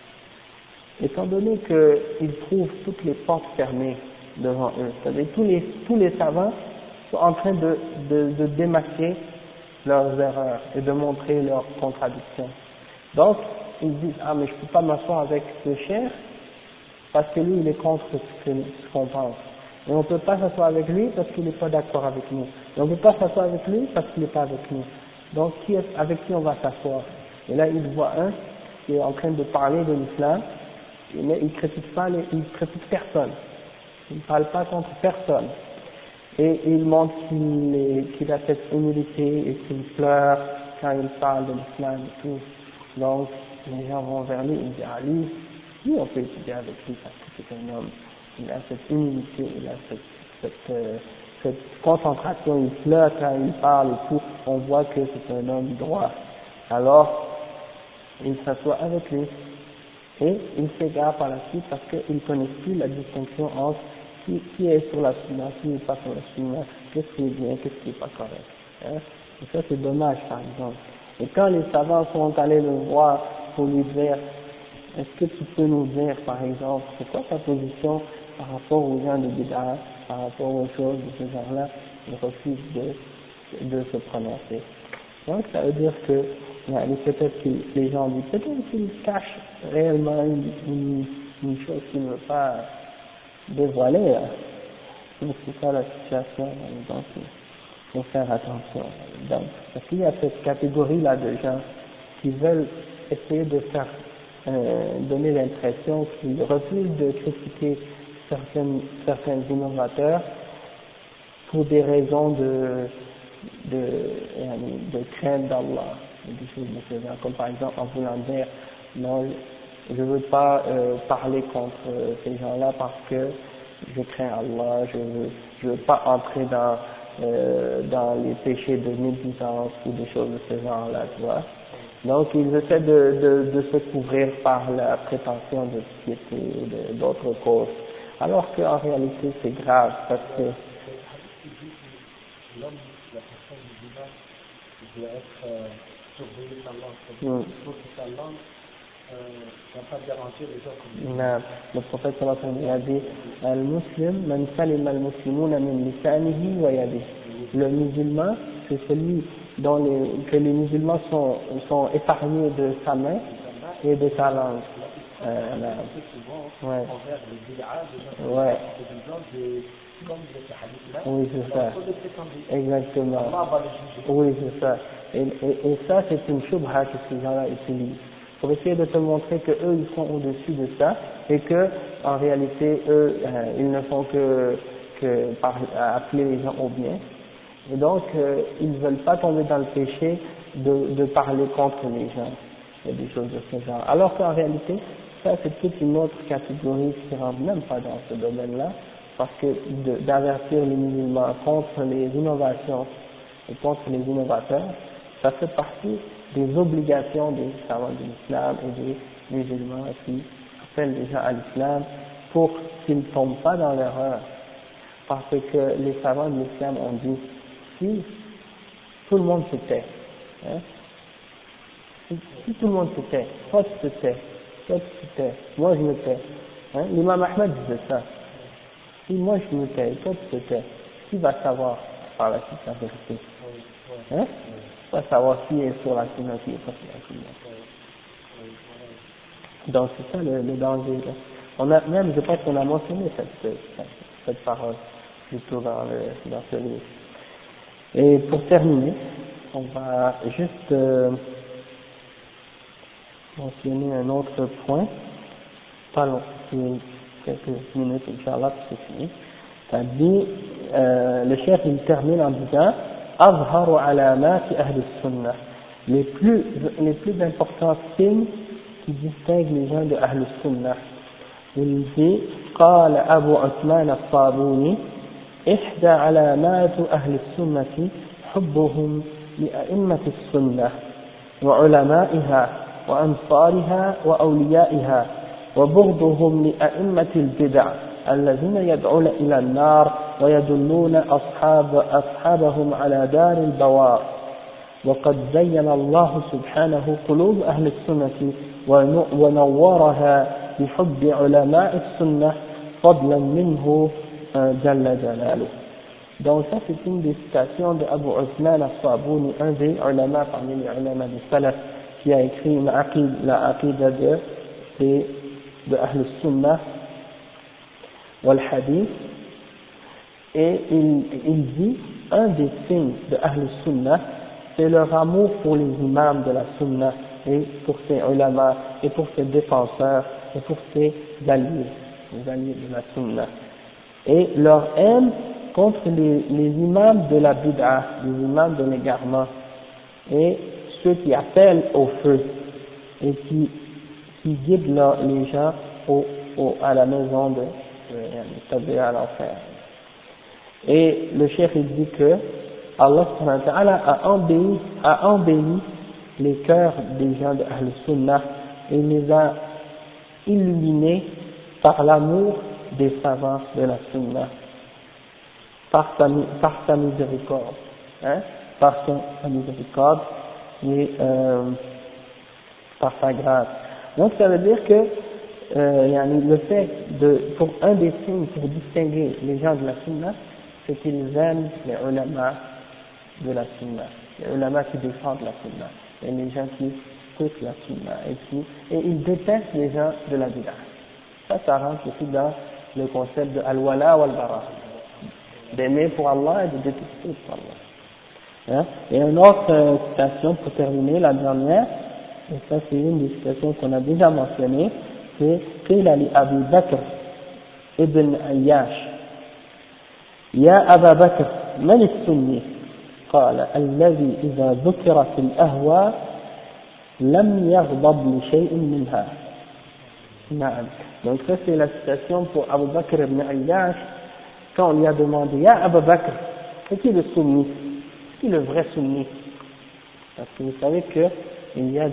étant donné qu'ils trouvent toutes les portes fermées devant eux, c'est-à-dire tous les savants sont en train de démasquer leurs erreurs et de montrer leurs contradictions. Donc, ils disent, ah mais je peux pas m'asseoir avec ce cher parce que lui il est contre ce qu'on pense. Et on peut pas s'asseoir avec lui parce qu'il n'est pas d'accord avec nous. Et on peut pas s'asseoir avec lui parce qu'il n'est pas avec nous. Donc, avec qui on va s'asseoir? Et là, il voit un qui est en train de parler de l'islam, mais il critique personne. Il ne parle pas contre personne. Et il montre qu'il a cette humilité et qu'il pleure quand il parle de l'islam et tout. Donc, les gens vont vers lui et disent, ah lui on peut étudier avec lui parce que c'est un homme. Il a cette humilité, il a cette concentration, il pleure quand il parle et tout. On voit que c'est un homme droit. Alors, il s'assoit avec lui. Et il s'égare par la suite parce qu'il ne connaît plus la distinction entre qui est sur la sunna, qui n'est pas sur la sunna, qu'est-ce qui est bien, qu'est-ce qui n'est pas correct. Hein? Et ça c'est dommage par exemple. Et quand les savants sont allés le voir pour lui dire, est-ce que tu peux nous dire par exemple, c'est quoi ta position par rapport aux gens de bid'a, par rapport aux choses de ce genre-là, il refuse de se prononcer. Donc ça veut dire que peut-être que les gens disent, peut-être qu'ils cachent réellement une chose qu'ils ne veulent pas dévoiler. Hein. Donc c'est ça la situation, donc il faut faire attention. Donc, parce qu'il y a cette catégorie-là de gens qui veulent essayer de faire donner l'impression qu'ils refusent de critiquer certains innovateurs pour des raisons de crainte d'Allah, des choses de ce genre, comme par exemple en voulant dire non, je veux pas parler contre ces gens-là parce que je crains Allah, je veux pas entrer dans les péchés de médisance ou des choses de ce genre-là, tu vois. Donc ils essaient de se couvrir par la prétention de piété ou d'autres causes, alors qu'en réalité c'est grave parce que l'homme, la personne du dimanche, il doit être surveillé par l'homme. Il faut que sa langue ne va pas déranger les autres. Non, le prophète sallallahu alayhi wa sallam a dit Al-Muslim, man salima al-muslimuna min lisanihi wa yadihi. Le musulman, c'est celui que les musulmans sont épargnés de sa main et de sa langue. Ouais. Ouais. Oui, c'est ça. Exactement. Oui, c'est ça. Et ça, c'est une shubha que ces gens-là utilisent. Pour essayer de te montrer que eux, ils sont au-dessus de ça, et que, en réalité, eux, ils ne font que appeler les gens au bien. Et donc, ils ne veulent pas tomber dans le péché de parler contre les gens, et des choses de ce genre. Alors qu'en réalité, ça, c'est toute une autre catégorie qui ne rentre même pas dans ce domaine-là, parce que d'avertir les musulmans contre les innovations et contre les innovateurs, ça fait partie des obligations des savants de l'islam et des musulmans qui appellent les gens à l'islam pour qu'ils ne tombent pas dans l'erreur. Parce que les savants de l'islam ont dit, si tout le monde se tait, hein, si tout le monde se tait, toi tu te tais, toi tu te tais, moi je me tais, hein, l'imam Ahmed disait ça. Si moi je me tais, toi tu te tais, qui va savoir par la suite la vérité? Hein? Pas savoir qui est sur la sunna, qui est pas sur la sunna. Donc c'est ça le danger. Là. Je pense qu'on a mentionné cette parole plutôt dans ce livre. Et pour terminer, on va juste mentionner un autre point, pas long, quelques minutes, Inch'Allah, puis c'est fini. Ça dit, le chef il termine en disant أظهر علامات أهل السنة, les plus importants signes qui distinguent les gens de أهل السنة. Il dit قال أبو عثمان الصابوني إحدى علامات أهل السنة حبهم لأئمة السنة وعلمائها وأنصارها وأوليائها وبغضهم لأئمة البدع الذين يدعون إلى النار ويدلون أصحابهم على دار البوار وقد زين الله سبحانه قلوب أهل السنة ونورها بحب علماء السنة فضلا منه جل جلاله. Donc ça c'est une des citations de Abu Uthman al-Sabuni, un des ulama parmi les ulama du Salaf, qui a écrit la aqida de Ahl Sunnah wal Hadith, et il dit un des signes de Ahl Sunnah c'est leur amour pour les imams de la Sunnah et pour ses ulama et pour ses défenseurs et pour ses alliés, les alliés de la Sunnah, et leur haine contre les imams de la bid'ah, les imams de l'égarement, et ceux qui appellent au feu et qui guident les gens à la maison c'est-à-dire à l'enfer. Et le cheikh il dit que Allah subhanahu wa ta'ala a embelli les cœurs des gens de Ahl Sunnah et les a illuminés par l'amour des savants de la Sunnah, par sa miséricorde, par sa miséricorde et par sa grâce. Donc ça veut dire que le fait pour un des signes pour distinguer les gens de la Sunna, c'est qu'ils aiment les ulama de la Sunna, les ulama qui défendent la Sunna, et les gens qui écoutent la Sunna, et ils détestent les gens de la bid'ah. Ça rentre aussi dans le concept de al-wala wal-bara, d'aimer pour Allah et de détester pour Allah. Et une autre citation pour terminer, la dernière, et ça c'est une des citations qu'on a déjà mentionnées, c'est قيل لأبي بكر ابن عياش يا أبا بكر من السني؟ قال الذي إذا ذكر في الأهواء لم يغضب لشيء منها. نعم. Donc ça c'est la citation pour Abu Bakr ibn Ayyash quand on lui a demandé Ya Abu Bakr, c'est qui le sunni? C'est qui le vrai sunni? Parce que vous savez que il y a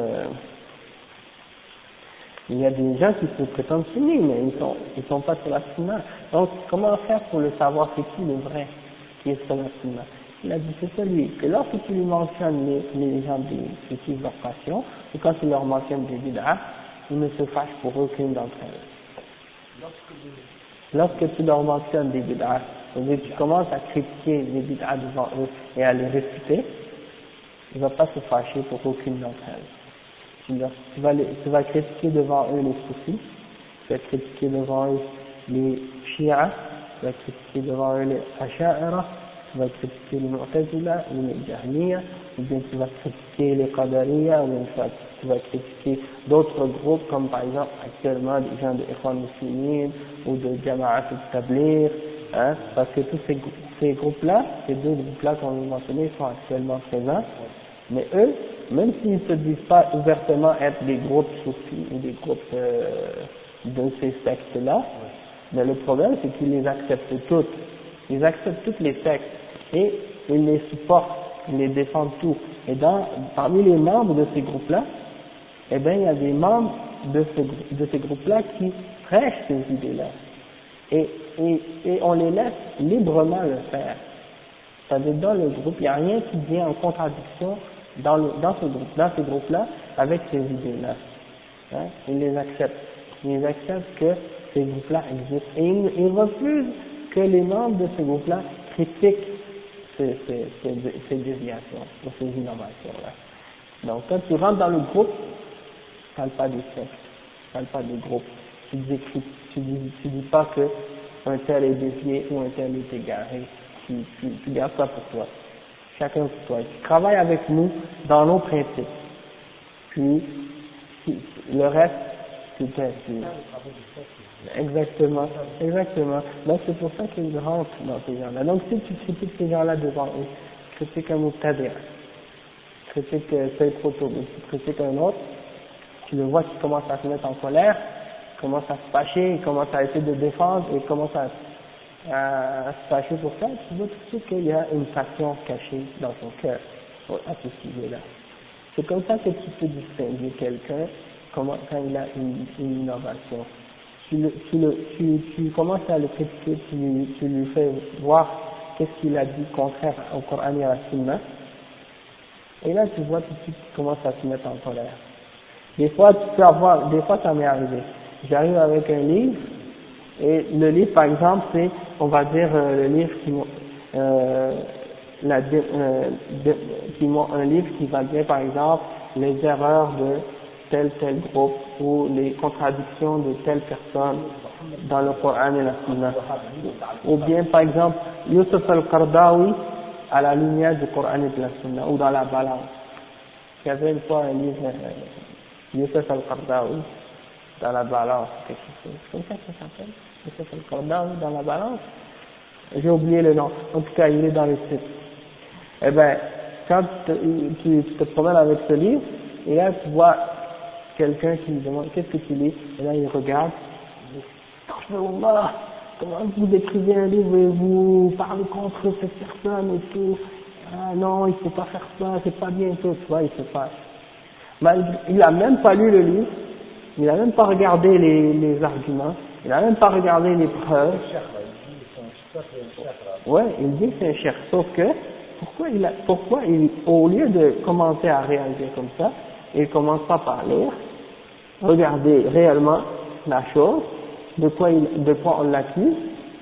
des gens qui se prétendent sunnis, mais ils sont pas sur la sunna. Donc, comment faire pour le savoir c'est qui le vrai qui est sur la sunna? Il a dit c'est celui que lorsque tu lui mentionnes les gens qui suivent leur passion, et quand tu leur mentionnes des bid'ah, ils ne se fâchent pour aucune d'entre elles. Lorsque tu leur mentionnes des bid'ah, c'est-à-dire que tu commences à critiquer les bid'ah devant eux et à les réfuter, il ne va pas se fâcher pour aucune d'entre elles. Tu vas critiquer devant eux les soufis, tu vas critiquer devant eux les shi'as, tu vas critiquer devant eux les asha'ira, tu vas critiquer les mu'tazila ou les jahmiya, ou bien tu vas critiquer les qadariya, ou bien tu vas critiquer d'autres groupes comme par exemple actuellement des gens de Ikhwan Muslimin ou de Jama'at al-Tabligh, parce que tous ces groupes-là, ces deux groupes-là qu'on a mentionnés sont actuellement présents, mais eux, même s'ils ne se disent pas ouvertement être des groupes soufis ou des groupes de ces sectes-là, mais le problème c'est qu'ils les acceptent toutes. Ils acceptent toutes les sectes et ils les supportent, ils les défendent tout. Et parmi les membres de ces groupes-là, eh bien il y a des membres de ces groupes-là qui prêchent ces idées-là. Et on les laisse librement le faire. C'est-à-dire dans le groupe, il n'y a rien qui vient en contradiction dans ces groupes-là avec ces idées-là. Ils les acceptent. Ils acceptent que ces groupes-là existent. Et ils refusent que les membres de ces groupes-là critiquent ces déviations, ou ces innovations-là. Donc quand tu rentres dans le groupe, tu ne parles pas des sectes, tu ne parles pas des groupes. Tu dis pas que un tel est dévié ou un tel est égaré. Tu gardes ça pour toi. Chacun pour toi. Tu travailles avec nous dans nos principes. Puis, le reste, tu t'inspires. Exactement. Donc c'est pour ça qu'ils rentrent dans ces gens-là. Donc si tu critiques ces gens-là devant eux, tu critiques un Muqtadir, tu critiques Sayyid Qutb, tu critiques un autre, tu le vois qui commence à se mettre en colère, commence à se fâcher, il commence à essayer de défendre et commence à se fâcher pour ça, tu vois tout de suite qu'il y a une passion cachée dans son cœur à ce sujet-là. C'est comme ça que tu peux distinguer quelqu'un quand il a une innovation tu commences à le critiquer, tu lui fais voir qu'est-ce qu'il a dit contraire au Coran et à la Sunna, et là tu vois tout de suite qu'il commence à se mettre en colère. Des fois ça m'est arrivé, j'arrive avec un livre, et le livre par exemple c'est, on va dire le livre un livre qui va dire par exemple les erreurs de tel groupe ou les contradictions de telle personne dans le Coran et la Sunna. Ou bien par exemple Youssef al-Qardawi à la lumière du Coran et de la Sunna, ou dans la balance. Il y avait une fois un livre Youssef al-Qardawi dans la balance, quelque chose comme ça s'appelle, Youssef al-Qardawi dans la balance. J'ai oublié le nom, en tout cas il est dans le site. Eh ben, quand tu te promènes avec ce livre, et là tu vois quelqu'un qui lui demande qu'est-ce que tu lis, et là il regarde, il dit, Astaghfirullah, comment vous écrivez un livre et vous parlez contre cette personne et tout, ah non, il faut pas faire ça, c'est pas bien tout, tu vois, il se fâche. Il a même pas lu le livre, il a même pas regardé les arguments, il a même pas regardé les preuves. Ouais, il dit que c'est un cher, sauf que, pourquoi au lieu de commencer à réaliser comme ça, il commence pas par lire, regarder réellement la chose, de quoi on l'accuse,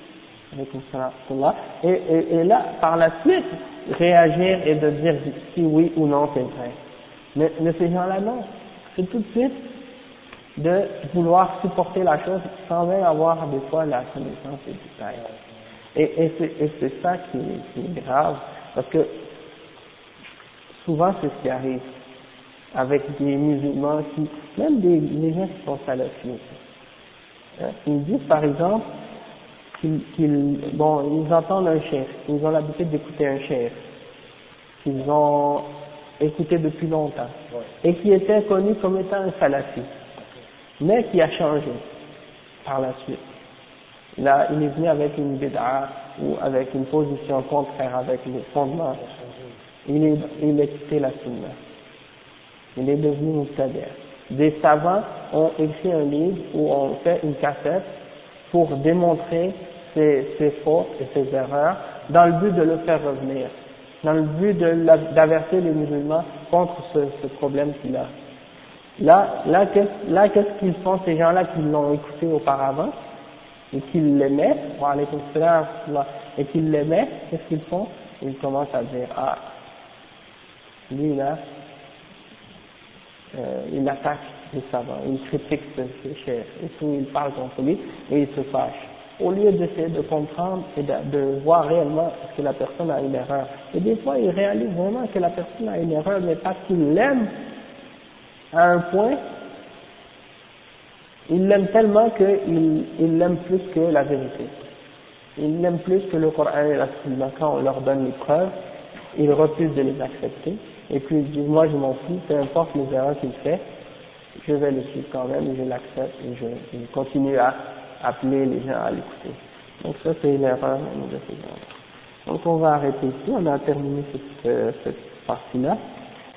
et là, par la suite, réagir et de dire si oui ou non c'est vrai. Mais ces gens-là, non. C'est tout de suite de vouloir supporter la chose sans même avoir des fois la connaissance des détails. Et c'est ça qui est grave, parce que souvent c'est ce qui arrive avec des musulmans même des gens qui sont salafistes. Ils disent par exemple ils entendent un chef, ils ont l'habitude d'écouter un chef, qu'ils ont écouté depuis longtemps, et qui était connu comme étant un salafi, mais qui a changé par la suite. Là, il est venu avec une bid'a ou avec une position contraire avec les fondements. Il a quitté la sunna. Il est devenu mubtadi'. Des savants ont écrit un livre où on fait une cassette pour démontrer ses fautes et ses erreurs dans le but de le faire revenir, dans le but d'avertir les musulmans contre ce problème qu'il a. Là, qu'est-ce qu'ils font ces gens-là qui l'ont écouté auparavant et qui l'aimaient, et qui l'aimaient, qu'est-ce qu'ils font? Ils commencent à dire, ah, lui là, il attaque les savants, il critique ce chef, et tout, il parle contre lui, et il se fâche. Au lieu d'essayer de comprendre et de voir réellement est-ce que la personne a une erreur. Et des fois, il réalise vraiment que la personne a une erreur, mais parce qu'il l'aime à un point, il l'aime tellement qu'il l'aime plus que la vérité. Il l'aime plus que le Coran et la Sunna. Quand on leur donne les preuves, ils refusent de les accepter. Et puis ils disent, moi je m'en fous, peu importe les erreurs qu'il fait, je vais le suivre quand même, et je l'accepte, et je continue à appeler les gens à l'écouter. Donc ça c'est l'erreur de ces gens. Donc on va arrêter ici, on a terminé cette partie-là.